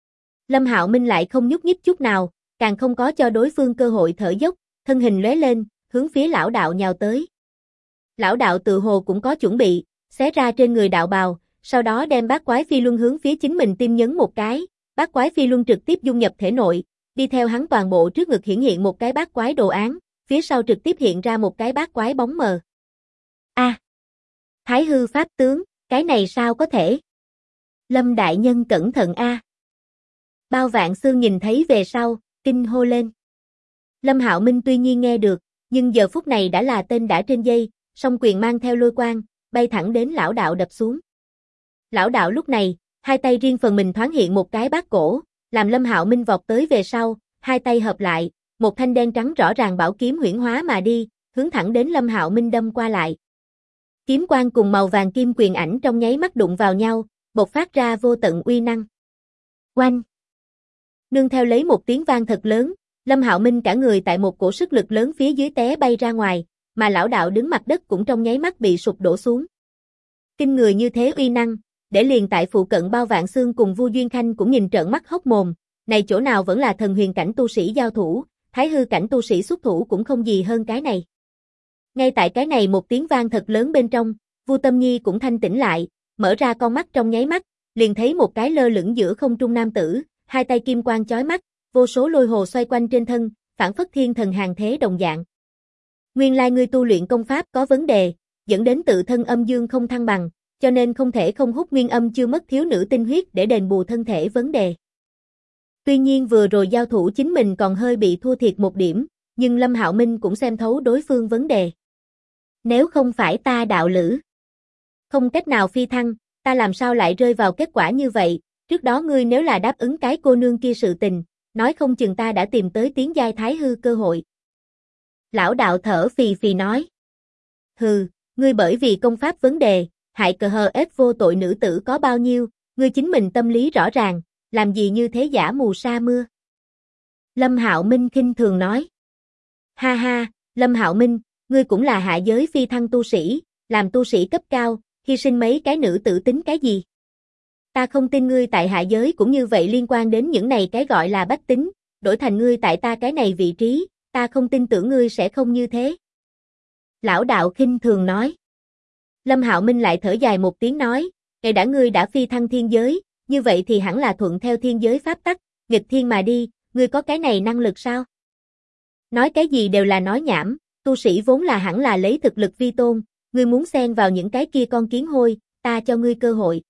Lâm Hạo Minh lại không nhúc nhích chút nào, càng không có cho đối phương cơ hội thở dốc, thân hình lóe lên, hướng phía lão đạo nhào tới. Lão đạo tự hồ cũng có chuẩn bị, xé ra trên người đạo bào, sau đó đem bát quái phi luân hướng phía chính mình tim nhấn một cái, bát quái phi luân trực tiếp dung nhập thể nội, đi theo hắn toàn bộ trước ngực hiển hiện một cái bát quái đồ án, phía sau trực tiếp hiện ra một cái bát quái bóng mờ. Thái hư pháp tướng, cái này sao có thể? Lâm đại nhân cẩn thận a. Bao Vạn Xương nhìn thấy về sau, kinh hô lên. Lâm Hạo Minh tuy nhiên nghe được, nhưng giờ phút này đã là tên đã trên dây, song quyền mang theo lôi quang, bay thẳng đến lão đạo đập xuống. Lão đạo lúc này, hai tay riêng phần mình thoáng hiện một cái bát cổ, làm Lâm Hạo Minh vọt tới về sau, hai tay hợp lại, một thanh đen trắng rõ ràng bảo kiếm huyễn hóa mà đi, hướng thẳng đến Lâm Hạo Minh đâm qua lại. Kiếm quang cùng màu vàng kim quyền ảnh trong nháy mắt đụng vào nhau, bộc phát ra vô tận uy năng. Oanh! Nương theo lấy một tiếng vang thật lớn, Lâm Hạo Minh cả người tại một cổ sức lực lớn phía dưới té bay ra ngoài, mà lão đạo đứng mặt đất cũng trong nháy mắt bị sụp đổ xuống. Kinh người như thế uy năng, để liền tại phụ cận Bao Vạn Xương cùng Vu Duyên Khanh cũng nhìn trợn mắt hốc mồm, này chỗ nào vẫn là thần huyền cảnh tu sĩ giao thủ, thái hư cảnh tu sĩ xuất thủ cũng không gì hơn cái này. Ngay tại cái này một tiếng vang thật lớn bên trong, Vu Tâm Nhi cũng thanh tỉnh lại, mở ra con mắt trong nháy mắt, liền thấy một cái lơ lửng giữa không trung nam tử, hai tay kim quang chói mắt, vô số lôi hồ xoay quanh trên thân, phản phất thiên thần hàng thế đồng dạng. Nguyên lai ngươi tu luyện công pháp có vấn đề, dẫn đến tự thân âm dương không thăng bằng, cho nên không thể không hút nguyên âm chưa mất thiếu nữ tinh huyết để đền bù thân thể vấn đề. Tuy nhiên vừa rồi giao thủ chính mình còn hơi bị thua thiệt một điểm, nhưng Lâm Hạo Minh cũng xem thấu đối phương vấn đề. Nếu không phải ta đạo lữ, không cách nào phi thăng, ta làm sao lại rơi vào kết quả như vậy, trước đó ngươi nếu là đáp ứng cái cô nương kia sự tình, nói không chừng ta đã tìm tới tiến giai thái hư cơ hội. Lão đạo thở phì phì nói. Hừ, ngươi bởi vì công pháp vấn đề, hại cờ hờ ép vô tội nữ tử có bao nhiêu, ngươi chính mình tâm lý rõ ràng, làm gì như thế giả mù sa mưa. Lâm Hạo Minh khinh thường nói. Ha ha, Lâm Hạo Minh, ngươi cũng là hạ giới phi thăng tu sĩ, làm tu sĩ cấp cao, hy sinh mấy cái nữ tử tính cái gì? Ta không tin ngươi tại hạ giới cũng như vậy liên quan đến những này cái gọi là bách tính, đổi thành ngươi tại ta cái này vị trí, ta không tin tưởng ngươi sẽ không như thế. Lão đạo khinh thường nói. Lâm Hạo Minh lại thở dài một tiếng nói, kể đã ngươi đã phi thăng thiên giới, như vậy thì hẳn là thuận theo thiên giới pháp tắc, nghịch thiên mà đi, ngươi có cái này năng lực sao? Nói cái gì đều là nói nhảm, tu sĩ vốn là hẳn là lấy thực lực vi tôn, ngươi muốn xen vào những cái kia con kiến hôi, ta cho ngươi cơ hội.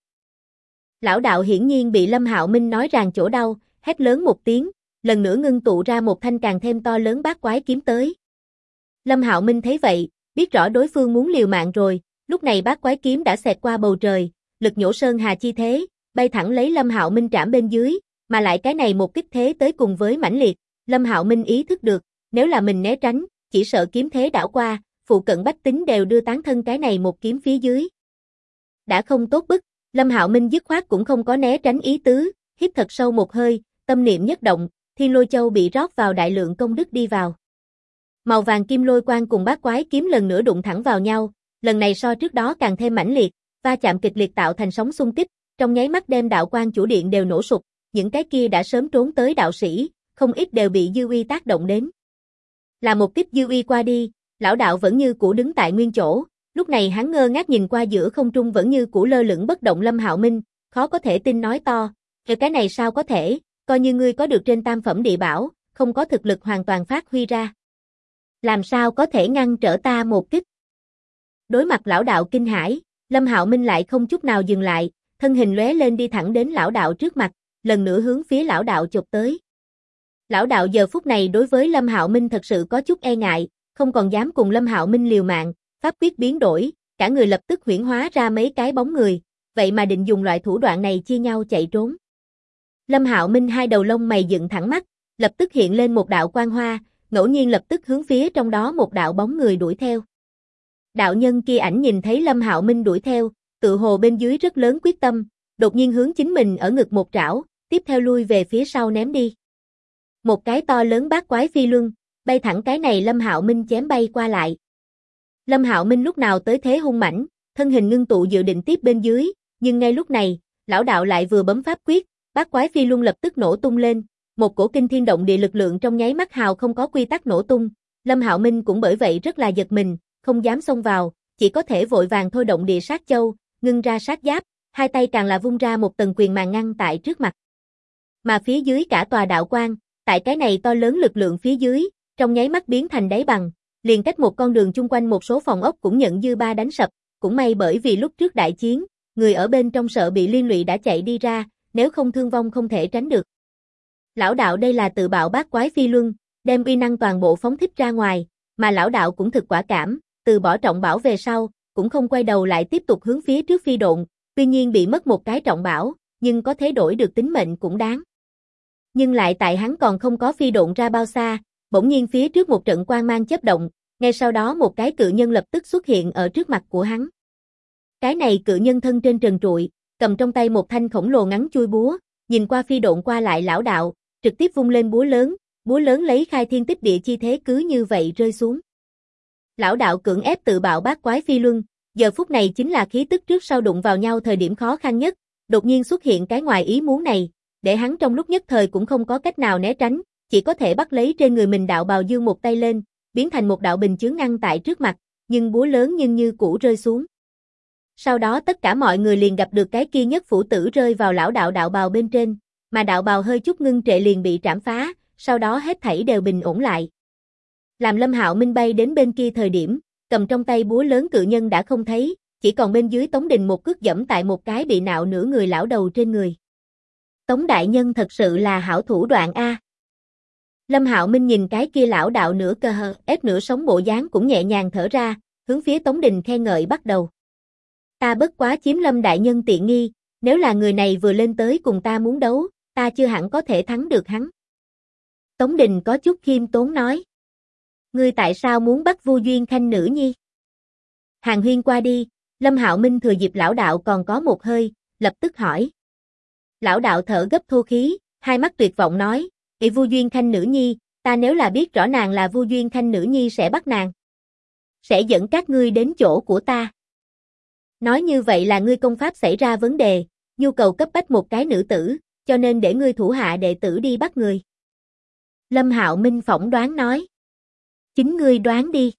Lão đạo hiển nhiên bị Lâm Hạo Minh nói ràng chỗ đau, hét lớn một tiếng, lần nữa ngưng tụ ra một thanh càng thêm to lớn bát quái kiếm tới. Lâm Hạo Minh thấy vậy, biết rõ đối phương muốn liều mạng rồi, lúc này bát quái kiếm đã xẹt qua bầu trời, lực nhổ sơn hà chi thế, bay thẳng lấy Lâm Hạo Minh trảm bên dưới, mà lại cái này một kích thế tới cùng với mãnh liệt, Lâm Hạo Minh ý thức được, nếu là mình né tránh, chỉ sợ kiếm thế đảo qua, phụ cận bách tính đều đưa tán thân cái này một kiếm phía dưới. Đã không tốt bức, Lâm Hạo Minh dứt khoát cũng không có né tránh ý tứ, hít thật sâu một hơi, tâm niệm nhất động, Thiên Lôi Châu bị rót vào đại lượng công đức đi vào. Màu vàng kim lôi quang cùng bát quái kiếm lần nữa đụng thẳng vào nhau, lần này so trước đó càng thêm mãnh liệt, va chạm kịch liệt tạo thành sóng xung kích, trong nháy mắt đem đạo quang chủ điện đều nổ sụp, những cái kia đã sớm trốn tới đạo sĩ, không ít đều bị dư uy tác động đến. Là một kích dư uy qua đi, lão đạo vẫn như cũ đứng tại nguyên chỗ, lúc này hắn ngơ ngác nhìn qua giữa không trung vẫn như cũ lơ lửng bất động Lâm Hạo Minh, khó có thể tin nói to, cái này sao có thể, coi như ngươi có được trên tam phẩm địa bảo, không có thực lực hoàn toàn phát huy ra. Làm sao có thể ngăn trở ta một kích? Đối mặt lão đạo kinh hãi, Lâm Hạo Minh lại không chút nào dừng lại, thân hình lóe lên đi thẳng đến lão đạo trước mặt, lần nữa hướng phía lão đạo chộp tới. Lão đạo giờ phút này đối với Lâm Hạo Minh thật sự có chút e ngại, không còn dám cùng Lâm Hạo Minh liều mạng, pháp quyết biến đổi, cả người lập tức huyễn hóa ra mấy cái bóng người, vậy mà định dùng loại thủ đoạn này chia nhau chạy trốn. Lâm Hạo Minh hai đầu lông mày dựng thẳng mắt, lập tức hiện lên một đạo quang hoa, ngẫu nhiên lập tức hướng phía trong đó một đạo bóng người đuổi theo. Đạo nhân kia ảnh nhìn thấy Lâm Hạo Minh đuổi theo, tự hồ bên dưới rất lớn quyết tâm, đột nhiên hướng chính mình ở ngực một trảo, tiếp theo lui về phía sau ném đi. Một cái to lớn bát quái phi luân, bay thẳng cái này Lâm Hạo Minh chém bay qua lại. Lâm Hạo Minh lúc nào tới thế hung mãnh, thân hình ngưng tụ dự định tiếp bên dưới, nhưng ngay lúc này, lão đạo lại vừa bấm pháp quyết, bát quái phi luân lập tức nổ tung lên, một cổ kinh thiên động địa lực lượng trong nháy mắt hào không có quy tắc nổ tung, Lâm Hạo Minh cũng bởi vậy rất là giật mình, không dám xông vào, chỉ có thể vội vàng thôi động địa sát châu, ngưng ra sát giáp, hai tay càng là vung ra một tầng quyền màn ngăn tại trước mặt. Mà phía dưới cả tòa đạo quang, tại cái này to lớn lực lượng phía dưới, trong nháy mắt biến thành đáy bằng, liền cách một con đường chung quanh một số phòng ốc cũng nhận dư ba đánh sập, cũng may bởi vì lúc trước đại chiến, người ở bên trong sợ bị liên lụy đã chạy đi ra, nếu không thương vong không thể tránh được. Lão đạo đây là tự bạo bát quái phi luân, đem uy năng toàn bộ phóng thích ra ngoài, mà lão đạo cũng thực quả cảm, từ bỏ trọng bảo về sau, cũng không quay đầu lại tiếp tục hướng phía trước phi độn, tuy nhiên bị mất một cái trọng bảo, nhưng có thể đổi được tính mệnh cũng đáng. Nhưng lại tại hắn còn không có phi độn ra bao xa, bỗng nhiên phía trước một trận quang mang chớp động, ngay sau đó một cái cự nhân lập tức xuất hiện ở trước mặt của hắn. Cái này cự nhân thân trên trần trụi, cầm trong tay một thanh khổng lồ ngắn chui búa, nhìn qua phi độn qua lại lão đạo, trực tiếp vung lên búa lớn lấy khai thiên tích địa chi thế cứ như vậy rơi xuống. Lão đạo cưỡng ép tự bạo bát quái phi luân, giờ phút này chính là khí tức trước sau đụng vào nhau thời điểm khó khăn nhất, đột nhiên xuất hiện cái ngoài ý muốn này, để hắn trong lúc nhất thời cũng không có cách nào né tránh, chỉ có thể bắt lấy trên người mình đạo bào dương một tay lên, biến thành một đạo bình chướng ngăn tại trước mặt, nhưng búa lớn nhưng như cũ rơi xuống. Sau đó tất cả mọi người liền gặp được cái kia nhất phủ tử rơi vào lão đạo đạo bào bên trên, mà đạo bào hơi chút ngưng trệ liền bị trảm phá, sau đó hết thảy đều bình ổn lại. Làm Lâm Hạo Minh bay đến bên kia thời điểm, cầm trong tay búa lớn cự nhân đã không thấy, chỉ còn bên dưới Tống Đình một cước dẫm tại một cái bị nạo nửa người lão đầu trên người. Tống đại nhân thật sự là hảo thủ đoạn a. Lâm Hạo Minh nhìn cái kia lão đạo nửa cơ hờ, ép nửa sống bộ dáng cũng nhẹ nhàng thở ra, hướng phía Tống Đình khen ngợi bắt đầu. Ta bất quá chiếm Lâm đại nhân tiện nghi, nếu là người này vừa lên tới cùng ta muốn đấu, ta chưa hẳn có thể thắng được hắn. Tống Đình có chút khiêm tốn nói. Ngươi tại sao muốn bắt Vu Duyên Khanh nữ nhi? Hàng huyên qua đi, Lâm Hạo Minh thừa dịp lão đạo còn có một hơi, lập tức hỏi. Lão đạo thở gấp thô khí, hai mắt tuyệt vọng nói, Vu Duyên Khanh nữ nhi, ta nếu là biết rõ nàng là Vu Duyên Khanh nữ nhi sẽ bắt nàng. Sẽ dẫn các ngươi đến chỗ của ta. Nói như vậy là ngươi công pháp xảy ra vấn đề, nhu cầu cấp bách một cái nữ tử, cho nên để ngươi thủ hạ đệ tử đi bắt người. Lâm Hạo Minh phỏng đoán nói. Chính ngươi đoán đi.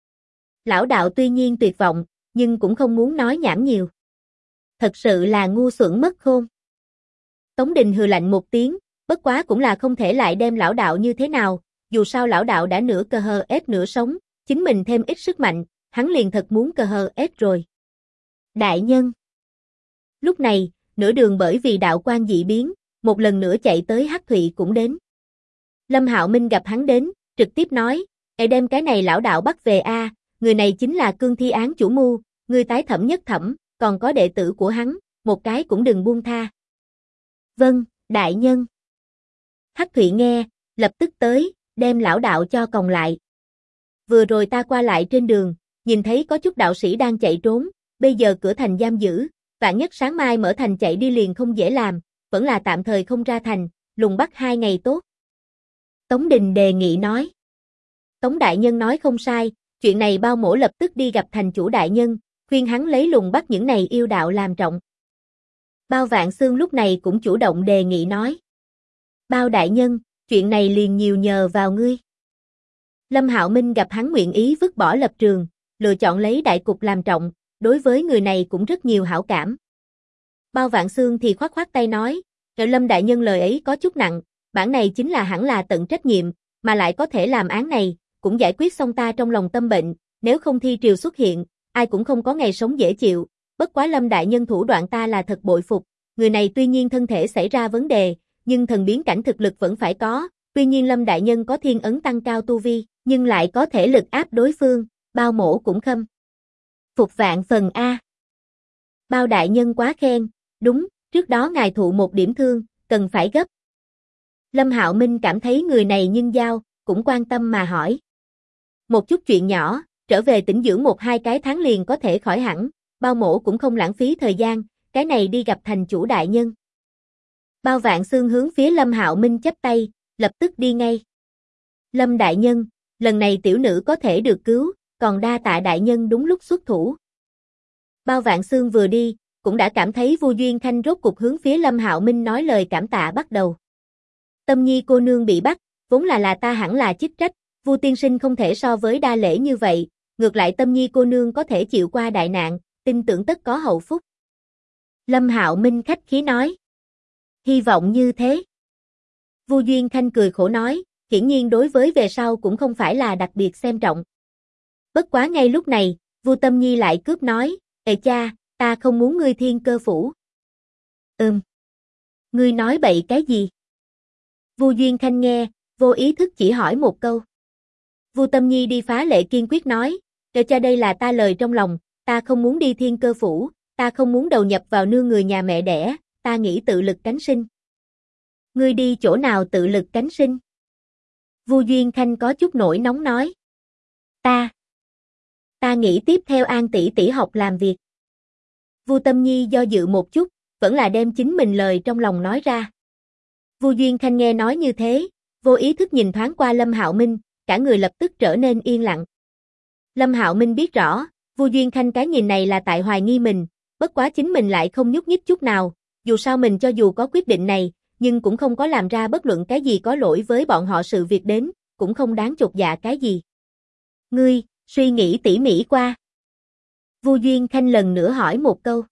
Lão đạo tuy nhiên tuyệt vọng, nhưng cũng không muốn nói nhảm nhiều. Thật sự là ngu xuẩn mất khôn. Tống Đình hừ lạnh một tiếng, bất quá cũng là không thể lại đem lão đạo như thế nào, dù sao lão đạo đã nửa cơ hờ ép nửa sống, chính mình thêm ít sức mạnh, hắn liền thật muốn cơ hờ ép rồi. Đại nhân. Lúc này, nửa đường bởi vì đạo quan dị biến, một lần nữa chạy tới Hắc Thụy cũng đến. Lâm Hạo Minh gặp hắn đến, trực tiếp nói, đem cái này lão đạo bắt về a, người này chính là cương thi án chủ mưu, người tái thẩm nhất thẩm, còn có đệ tử của hắn, một cái cũng đừng buông tha. Vâng, đại nhân. Hắc Thụy nghe, lập tức tới, đem lão đạo cho còng lại. Vừa rồi ta qua lại trên đường, nhìn thấy có chút đạo sĩ đang chạy trốn, bây giờ cửa thành giam giữ, vạn nhất sáng mai mở thành chạy đi liền không dễ làm, vẫn là tạm thời không ra thành, lùng bắt 2 ngày tốt. Tống Đình đề nghị nói. Tống đại nhân nói không sai, chuyện này bao mổ lập tức đi gặp thành chủ đại nhân, khuyên hắn lấy lùng bắt những này yêu đạo làm trọng. Bao Vạn Xương lúc này cũng chủ động đề nghị nói. Bao đại nhân, chuyện này liền nhiều nhờ vào ngươi. Lâm Hạo Minh gặp hắn nguyện ý vứt bỏ lập trường, lựa chọn lấy đại cục làm trọng, đối với người này cũng rất nhiều hảo cảm. Bao Vạn Xương thì khoát khoát tay nói, Lâm đại nhân lời ấy có chút nặng, bản này chính là hẳn là tận trách nhiệm, mà lại có thể làm án này, cũng giải quyết xong ta trong lòng tâm bệnh, nếu không thi triều xuất hiện, ai cũng không có ngày sống dễ chịu, bất quá Lâm đại nhân thủ đoạn ta là thật bội phục, người này tuy nhiên thân thể xảy ra vấn đề, nhưng thần biến cảnh thực lực vẫn phải có, tuy nhiên Lâm đại nhân có thiên ấn tăng cao tu vi, nhưng lại có thể lực áp đối phương, bao mổ cũng khâm. Phục vạn phần A. Bao đại nhân quá khen, đúng, trước đó ngài thụ một điểm thương, cần phải gấp. Lâm Hạo Minh cảm thấy người này nhân giao, cũng quan tâm mà hỏi. Một chút chuyện nhỏ, trở về tĩnh dưỡng 1-2 cái tháng liền có thể khỏi hẳn, bao mổ cũng không lãng phí thời gian, cái này đi gặp thành chủ đại nhân. Bao Vạn Xương hướng phía Lâm Hạo Minh chắp tay, lập tức đi ngay. Lâm đại nhân, lần này tiểu nữ có thể được cứu, còn đa tạ đại nhân đúng lúc xuất thủ. Bao Vạn Xương vừa đi, cũng đã cảm thấy Vu Duyên Khanh rốt cục hướng phía Lâm Hạo Minh nói lời cảm tạ bắt đầu. Tâm Nhi cô nương bị bắt, vốn là ta hẳn là chức trách, Vu tiên sinh không thể so với đa lễ như vậy, ngược lại Tâm Nhi cô nương có thể chịu qua đại nạn, tin tưởng tất có hậu phúc. Lâm Hạo Minh khách khí nói. Hy vọng như thế. Vu Duyên Khanh cười khổ nói, hiển nhiên đối với về sau cũng không phải là đặc biệt xem trọng. Bất quá ngay lúc này, Vu Tâm Nhi lại cướp nói, Ê cha, ta không muốn ngươi thiên cơ phủ. Ngươi nói bậy cái gì? Vu Duyên Khanh nghe, vô ý thức chỉ hỏi một câu. Vu Tâm Nhi đi phá lệ kiên quyết nói, Ê cha đây là ta lời trong lòng, ta không muốn đi thiên cơ phủ, ta không muốn đầu nhập vào nương người nhà mẹ đẻ, ta nghĩ tự lực cánh sinh. Ngươi đi chỗ nào tự lực cánh sinh? Vu Duyên Khanh có chút nổi nóng nói. Ta nghĩ tiếp theo An tỷ tỷ học làm việc. Vu Tâm Nhi do dự một chút, vẫn là đem chính mình lời trong lòng nói ra. Vu Duyên Khanh nghe nói như thế, vô ý thức nhìn thoáng qua Lâm Hạo Minh, cả người lập tức trở nên yên lặng. Lâm Hạo Minh biết rõ, Vu Duyên Khanh cái nhìn này là tại hoài nghi mình, bất quá chính mình lại không nhúc nhích chút nào, dù sao mình cho dù có quyết định này, nhưng cũng không có làm ra bất luận cái gì có lỗi với bọn họ sự việc đến, cũng không đáng chột dạ cái gì. Ngươi, suy nghĩ tỉ mỉ qua. Vu Duyên Khanh lần nữa hỏi một câu.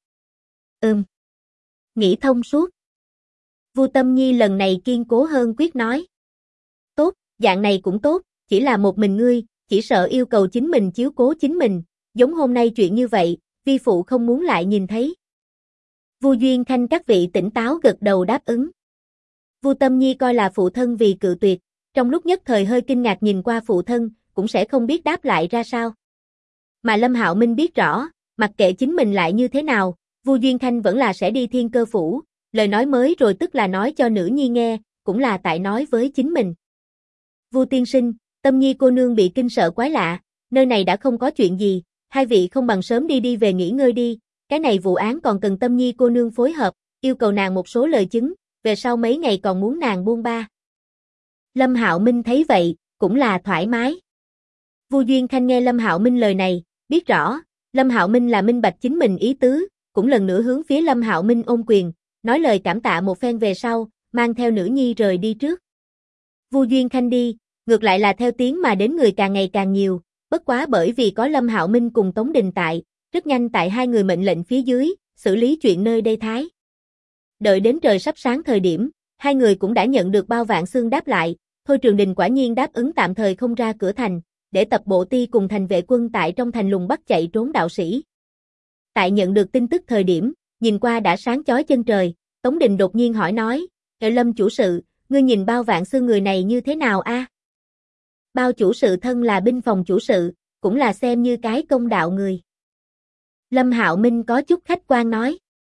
Nghĩ thông suốt. Vu Tâm Nhi lần này kiên cố hơn quyết nói. Tốt, dạng này cũng tốt, chỉ là một mình ngươi, chỉ sợ yêu cầu chính mình chiếu cố chính mình, giống hôm nay chuyện như vậy, vi phụ không muốn lại nhìn thấy. Vu Duyên Khanh các vị tỉnh táo gật đầu đáp ứng. Vu Tâm Nhi coi là phụ thân vì cự tuyệt, trong lúc nhất thời hơi kinh ngạc nhìn qua phụ thân, cũng sẽ không biết đáp lại ra sao. Mà Lâm Hạo Minh biết rõ, mặc kệ chính mình lại như thế nào, Vu Duyên Khanh vẫn là sẽ đi Thiên Cơ phủ, lời nói mới rồi tức là nói cho nữ nhi nghe, cũng là tại nói với chính mình. Vu tiên sinh, Tâm Nhi cô nương bị kinh sợ quái lạ, nơi này đã không có chuyện gì, hai vị không bằng sớm đi về nghỉ ngơi đi, cái này vụ án còn cần Tâm Nhi cô nương phối hợp, yêu cầu nàng một số lời chứng, về sau mấy ngày còn muốn nàng buông ba. Lâm Hạo Minh thấy vậy, cũng là thoải mái. Vu Duyên Khanh nghe Lâm Hạo Minh lời này, biết rõ, Lâm Hạo Minh là minh bạch chính mình ý tứ, cũng lần nữa hướng phía Lâm Hạo Minh ôm quyền, nói lời cảm tạ một phen về sau, mang theo nữ nhi rời đi trước. Vu Duyên Khanh đi, ngược lại là theo tiếng mà đến người càng ngày càng nhiều, bất quá bởi vì có Lâm Hạo Minh cùng Tống Đình tại, rất nhanh tại hai người mệnh lệnh phía dưới, xử lý chuyện nơi đây thái. Đợi đến trời sắp sáng thời điểm, hai người cũng đã nhận được Bao Vạn Xương đáp lại, Thôi Trường Đình quả nhiên đáp ứng tạm thời không ra cửa thành, để tập bộ ti cùng thành vệ quân tại trong thành lùng bắt chạy trốn đạo sĩ. Tại nhận được tin tức thời điểm, nhìn qua đã sáng chói chân trời, Tống Đình đột nhiên hỏi nói, Lâm chủ sự, ngươi nhìn Bao Vạn Xương người này như thế nào a? Bao chủ sự thân là binh phòng chủ sự, cũng là xem như cái công đạo người. Lâm Hạo Minh có chút khách quan nói.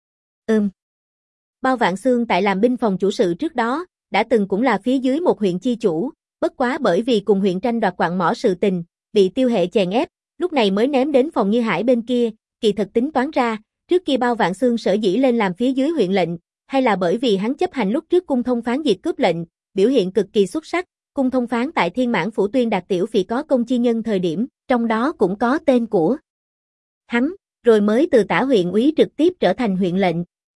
Bao Vạn Xương tại làm binh phòng chủ sự trước đó, đã từng cũng là phía dưới một huyện chi chủ, bất quá bởi vì cùng huyện tranh đoạt quặng mỏ sự tình, bị Tiêu Hệ chèn ép, lúc này mới ném đến phòng Như Hải bên kia, kỳ thật tính toán ra, trước kia Bao Vạn Xương sở dĩ lên làm phía dưới huyện lệnh, hay là bởi vì hắn chấp hành lúc trước cung thông phán diệt cướp lệnh, biểu hiện cực kỳ xuất sắc, cung thông phán tại Thiên Mãn phủ tuyên đạt tiểu phỉ có công chi nhân thời điểm, trong đó cũng có tên của hắn, rồi mới từ Tả huyện úy trực tiếp trở thành huyện lệnh.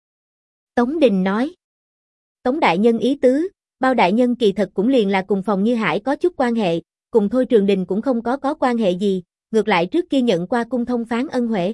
Tống Đình nói. Tống đại nhân ý tứ, Bao đại nhân kỳ thật cũng liền là cùng phòng Như Hải có chút quan hệ, cùng Thôi Trường Đình cũng không có quan hệ gì, ngược lại trước kia nhận qua cung thông phán ân huệ.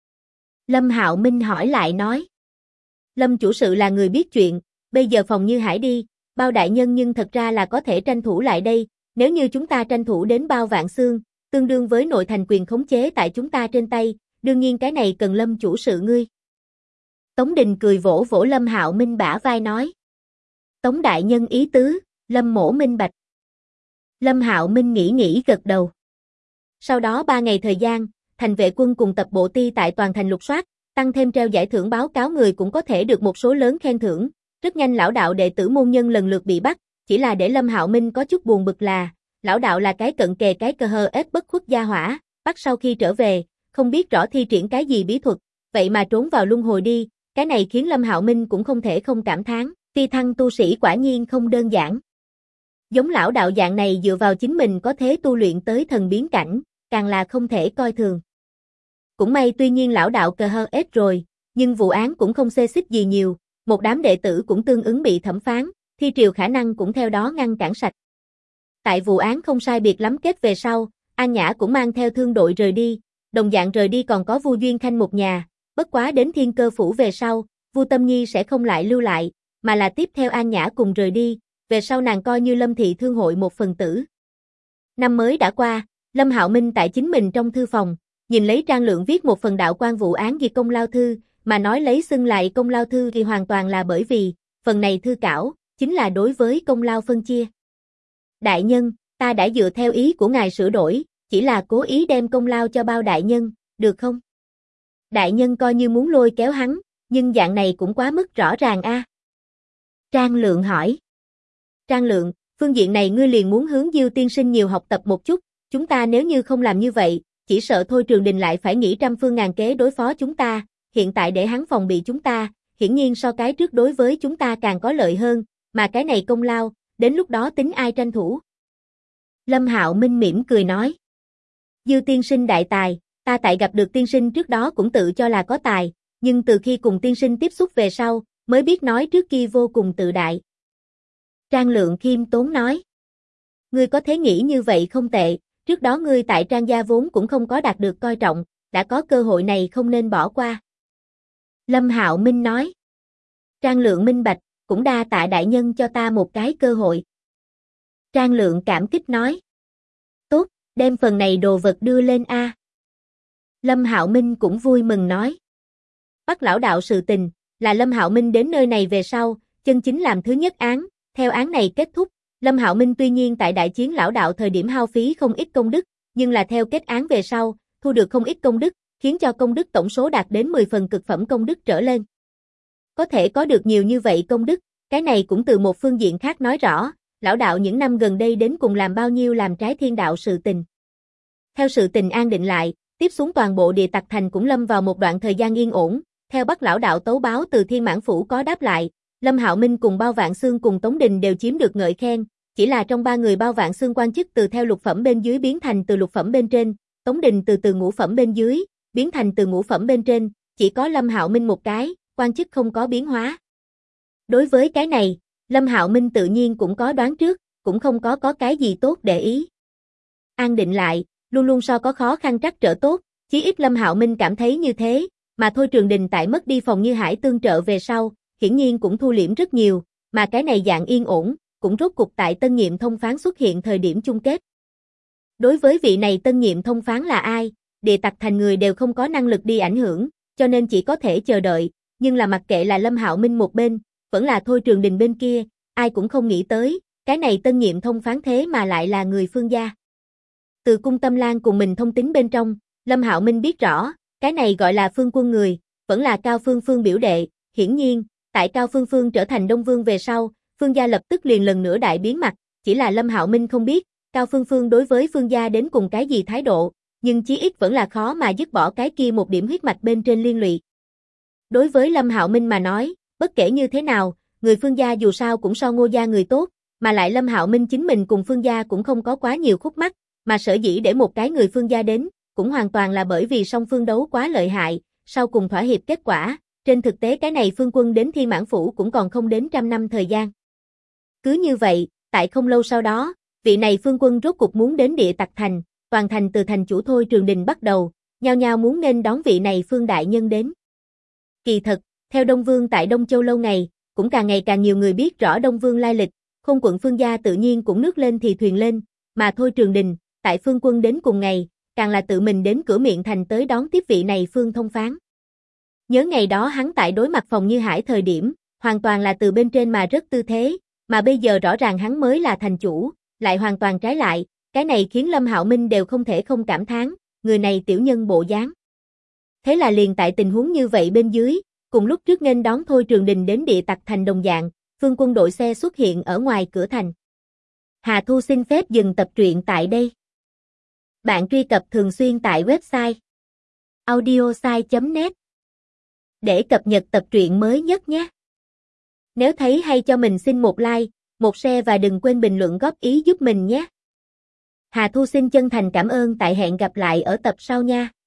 Lâm Hạo Minh hỏi lại nói. Lâm chủ sự là người biết chuyện, bây giờ phòng Như Hải đi, Bao đại nhân nhưng thật ra là có thể tranh thủ lại đây, nếu như chúng ta tranh thủ đến Bao Vạn Xương, tương đương với nội thành quyền khống chế tại chúng ta trên tay, đương nhiên cái này cần Lâm chủ sự ngươi. Tống Đình cười vỗ vỗ Lâm Hạo Minh bả vai nói. Tống đại nhân ý tứ, Lâm mỗ minh bạch. Lâm Hạo Minh nghĩ gật đầu. Sau đó 3 ngày thời gian, thành vệ quân cùng tập bộ ti tại toàn thành lục soát, tăng thêm treo giải thưởng báo cáo người cũng có thể được một số lớn khen thưởng. Rất nhanh lão đạo đệ tử môn nhân lần lượt bị bắt, chỉ là để Lâm Hạo Minh có chút buồn bực là, lão đạo là cái cận kề cái cơ hơ ép bất khuất gia hỏa, bắt sau khi trở về, không biết rõ thi triển cái gì bí thuật, vậy mà trốn vào luân hồi đi, cái này khiến Lâm Hạo Minh cũng không thể không cảm thán, phi thăng tu sĩ quả nhiên không đơn giản. Giống lão đạo dạng này dựa vào chính mình có thế tu luyện tới thần biến cảnh, càng là không thể coi thường. Cũng may tuy nhiên lão đạo cơ hơ ép rồi, nhưng vụ án cũng không xê xích gì nhiều, một đám đệ tử cũng tương ứng bị thẩm phán, thi triều khả năng cũng theo đó ngăn cản sạch. Tại vụ án không sai biệt lắm kết về sau, An Nhã cũng mang theo thương đội rời đi, đồng dạng rời đi còn có Vu Duyên Khanh một nhà, bất quá đến Thiên Cơ phủ về sau, Vu Tâm Nhi sẽ không lại lưu lại, mà là tiếp theo An Nhã cùng rời đi, về sau nàng coi như Lâm thị thương hội một phần tử. Năm mới đã qua, Lâm Hạo Minh tại chính mình trong thư phòng, nhìn lấy Trang Lượng viết một phần đạo quan vụ án ghi công lao thư, mà nói lấy xưng lại công lao thư thì hoàn toàn là bởi vì, phần này thư cảo, chính là đối với công lao phân chia. Đại nhân, ta đã dựa theo ý của ngài sửa đổi, chỉ là cố ý đem công lao cho Bao đại nhân, được không? Đại nhân coi như muốn lôi kéo hắn, nhưng dạng này cũng quá mức rõ ràng a. Trang Lượng hỏi. Trang Lượng, phương diện này ngươi liền muốn hướng Diêu tiên sinh nhiều học tập một chút, chúng ta nếu như không làm như vậy, chỉ sợ Thôi Trường Đình lại phải nghĩ trăm phương ngàn kế đối phó chúng ta, hiện tại để hắn phòng bị chúng ta, hiển nhiên so cái trước đối với chúng ta càng có lợi hơn, mà cái này công lao, đến lúc đó tính ai tranh thủ. Lâm Hạo Minh mỉm cười nói. Diêu tiên sinh đại tài, ta tại gặp được tiên sinh trước đó cũng tự cho là có tài, nhưng từ khi cùng tiên sinh tiếp xúc về sau, mới biết nói trước kia vô cùng tự đại, Trang Lượng khiêm tốn nói. Ngươi có thể nghĩ như vậy không tệ, trước đó ngươi tại Trang gia vốn cũng không có đạt được coi trọng, đã có cơ hội này không nên bỏ qua. Lâm Hạo Minh nói. Trang Lượng minh bạch, cũng đa tạ đại nhân cho ta một cái cơ hội. Trang Lượng cảm kích nói. Tốt, đem phần này đồ vật đưa lên a. Lâm Hạo Minh cũng vui mừng nói. Bắt lão đạo sự tình, là Lâm Hạo Minh đến nơi này về sau, chân chính làm thứ nhất án, theo án này kết thúc, Lâm Hạo Minh tuy nhiên tại đại chiến lão đạo thời điểm hao phí không ít công đức, nhưng là theo kết án về sau, thu được không ít công đức, khiến cho công đức tổng số đạt đến 10 phần cực phẩm công đức trở lên. Có thể có được nhiều như vậy công đức, cái này cũng từ một phương diện khác nói rõ, lão đạo những năm gần đây đến cùng làm bao nhiêu làm trái thiên đạo sự tình. Theo sự tình an định lại, tiếp xuống toàn bộ Địa Tặc Thành cũng lâm vào một đoạn thời gian yên ổn, theo Bắc lão đạo tấu báo từ Thiên Mãn Phủ có đáp lại, Lâm Hạo Minh cùng Bao Vạn Xương cùng Tống Đình đều chiếm được ngợi khen, chỉ là trong ba người Bao Vạn Xương quan chức từ theo lục phẩm bên dưới biến thành từ lục phẩm bên trên, Tống Đình từ ngũ phẩm bên dưới, biến thành từ ngũ phẩm bên trên, chỉ có Lâm Hạo Minh một cái, quan chức không có biến hóa. Đối với cái này, Lâm Hạo Minh tự nhiên cũng có đoán trước, cũng không có cái gì tốt để ý. An định lại, luôn luôn so có khó khăn trắc trở tốt, chí ít Lâm Hạo Minh cảm thấy như thế, mà thôi Trường Đình tại mất đi Phòng Như Hải tương trợ về sau, hiển nhiên cũng thu liễm rất nhiều, mà cái này dạng yên ổn, cũng rốt cục tại tân nhiệm thông phán xuất hiện thời điểm chung kết. Đối với vị này tân nhiệm thông phán là ai, Địa Tặc Thành người đều không có năng lực đi ảnh hưởng, cho nên chỉ có thể chờ đợi, nhưng là mặc kệ là Lâm Hạo Minh một bên, vẫn là thôi Trường Đình bên kia, ai cũng không nghĩ tới, cái này tân nhiệm thông phán thế mà lại là người Phương gia. Từ Cung Tâm Lan cùng mình thông tín bên trong, Lâm Hạo Minh biết rõ, cái này gọi là Phương Quân người, vẫn là Cao Phương Phương biểu đệ, hiển nhiên, tại Cao Phương Phương trở thành Đông Vương về sau, Phương gia lập tức liền lần nữa đại biến mặt, chỉ là Lâm Hạo Minh không biết, Cao Phương Phương đối với Phương gia đến cùng cái gì thái độ, nhưng chí ít vẫn là khó mà dứt bỏ cái kia một điểm huyết mạch bên trên liên lụy. Đối với Lâm Hạo Minh mà nói, bất kể như thế nào, người Phương gia dù sao cũng so Ngô gia người tốt, mà lại Lâm Hạo Minh chính mình cùng Phương gia cũng không có quá nhiều khúc mắc, mà sở dĩ để một cái người Phương gia đến, cũng hoàn toàn là bởi vì song phương đấu quá lợi hại, sau cùng thỏa hiệp kết quả, trên thực tế cái này Phương Quân đến Thiên Mãn Phủ cũng còn không đến 100 năm thời gian. Cứ như vậy, tại không lâu sau đó, vị này Phương Quân rốt cục muốn đến Địa Tặc Thành, toàn thành từ thành chủ thôi Trường Đình bắt đầu, nhao nhao muốn nên đón vị này Phương đại nhân đến. Kỳ thật, theo Đông Vương tại Đông Châu lâu ngày, cũng càng ngày càng nhiều người biết rõ Đông Vương lai lịch, Khôn quận Phương gia tự nhiên cũng nước lên thì thuyền lên, mà thôi Trường Đình, tại Phương Quân đến cùng ngày, càng là tự mình đến cửa miệng thành tới đón tiếp vị này Phương thông phán. Nhớ ngày đó hắn tại đối mặt Phòng Như Hải thời điểm, hoàn toàn là từ bên trên mà rất tư thế, mà bây giờ rõ ràng hắn mới là thành chủ, lại hoàn toàn trái lại, cái này khiến Lâm Hạo Minh đều không thể không cảm thán, người này tiểu nhân bộ dáng. Thế là liền tại tình huống như vậy bên dưới, cùng lúc trước nghênh đón thôi Trường Đình đến Địa Tặc Thành đồng dạng, Phương Quân đội xe xuất hiện ở ngoài cửa thành. Hà Thu xin phép dừng tập truyện tại đây. Bạn truy cập thường xuyên tại website audiosai.net để cập nhật tập truyện mới nhất nhé. Nếu thấy hay cho mình xin một like, một share và đừng quên bình luận góp ý giúp mình nhé. Hà Thu xin chân thành cảm ơn, tại hẹn gặp lại ở tập sau nha.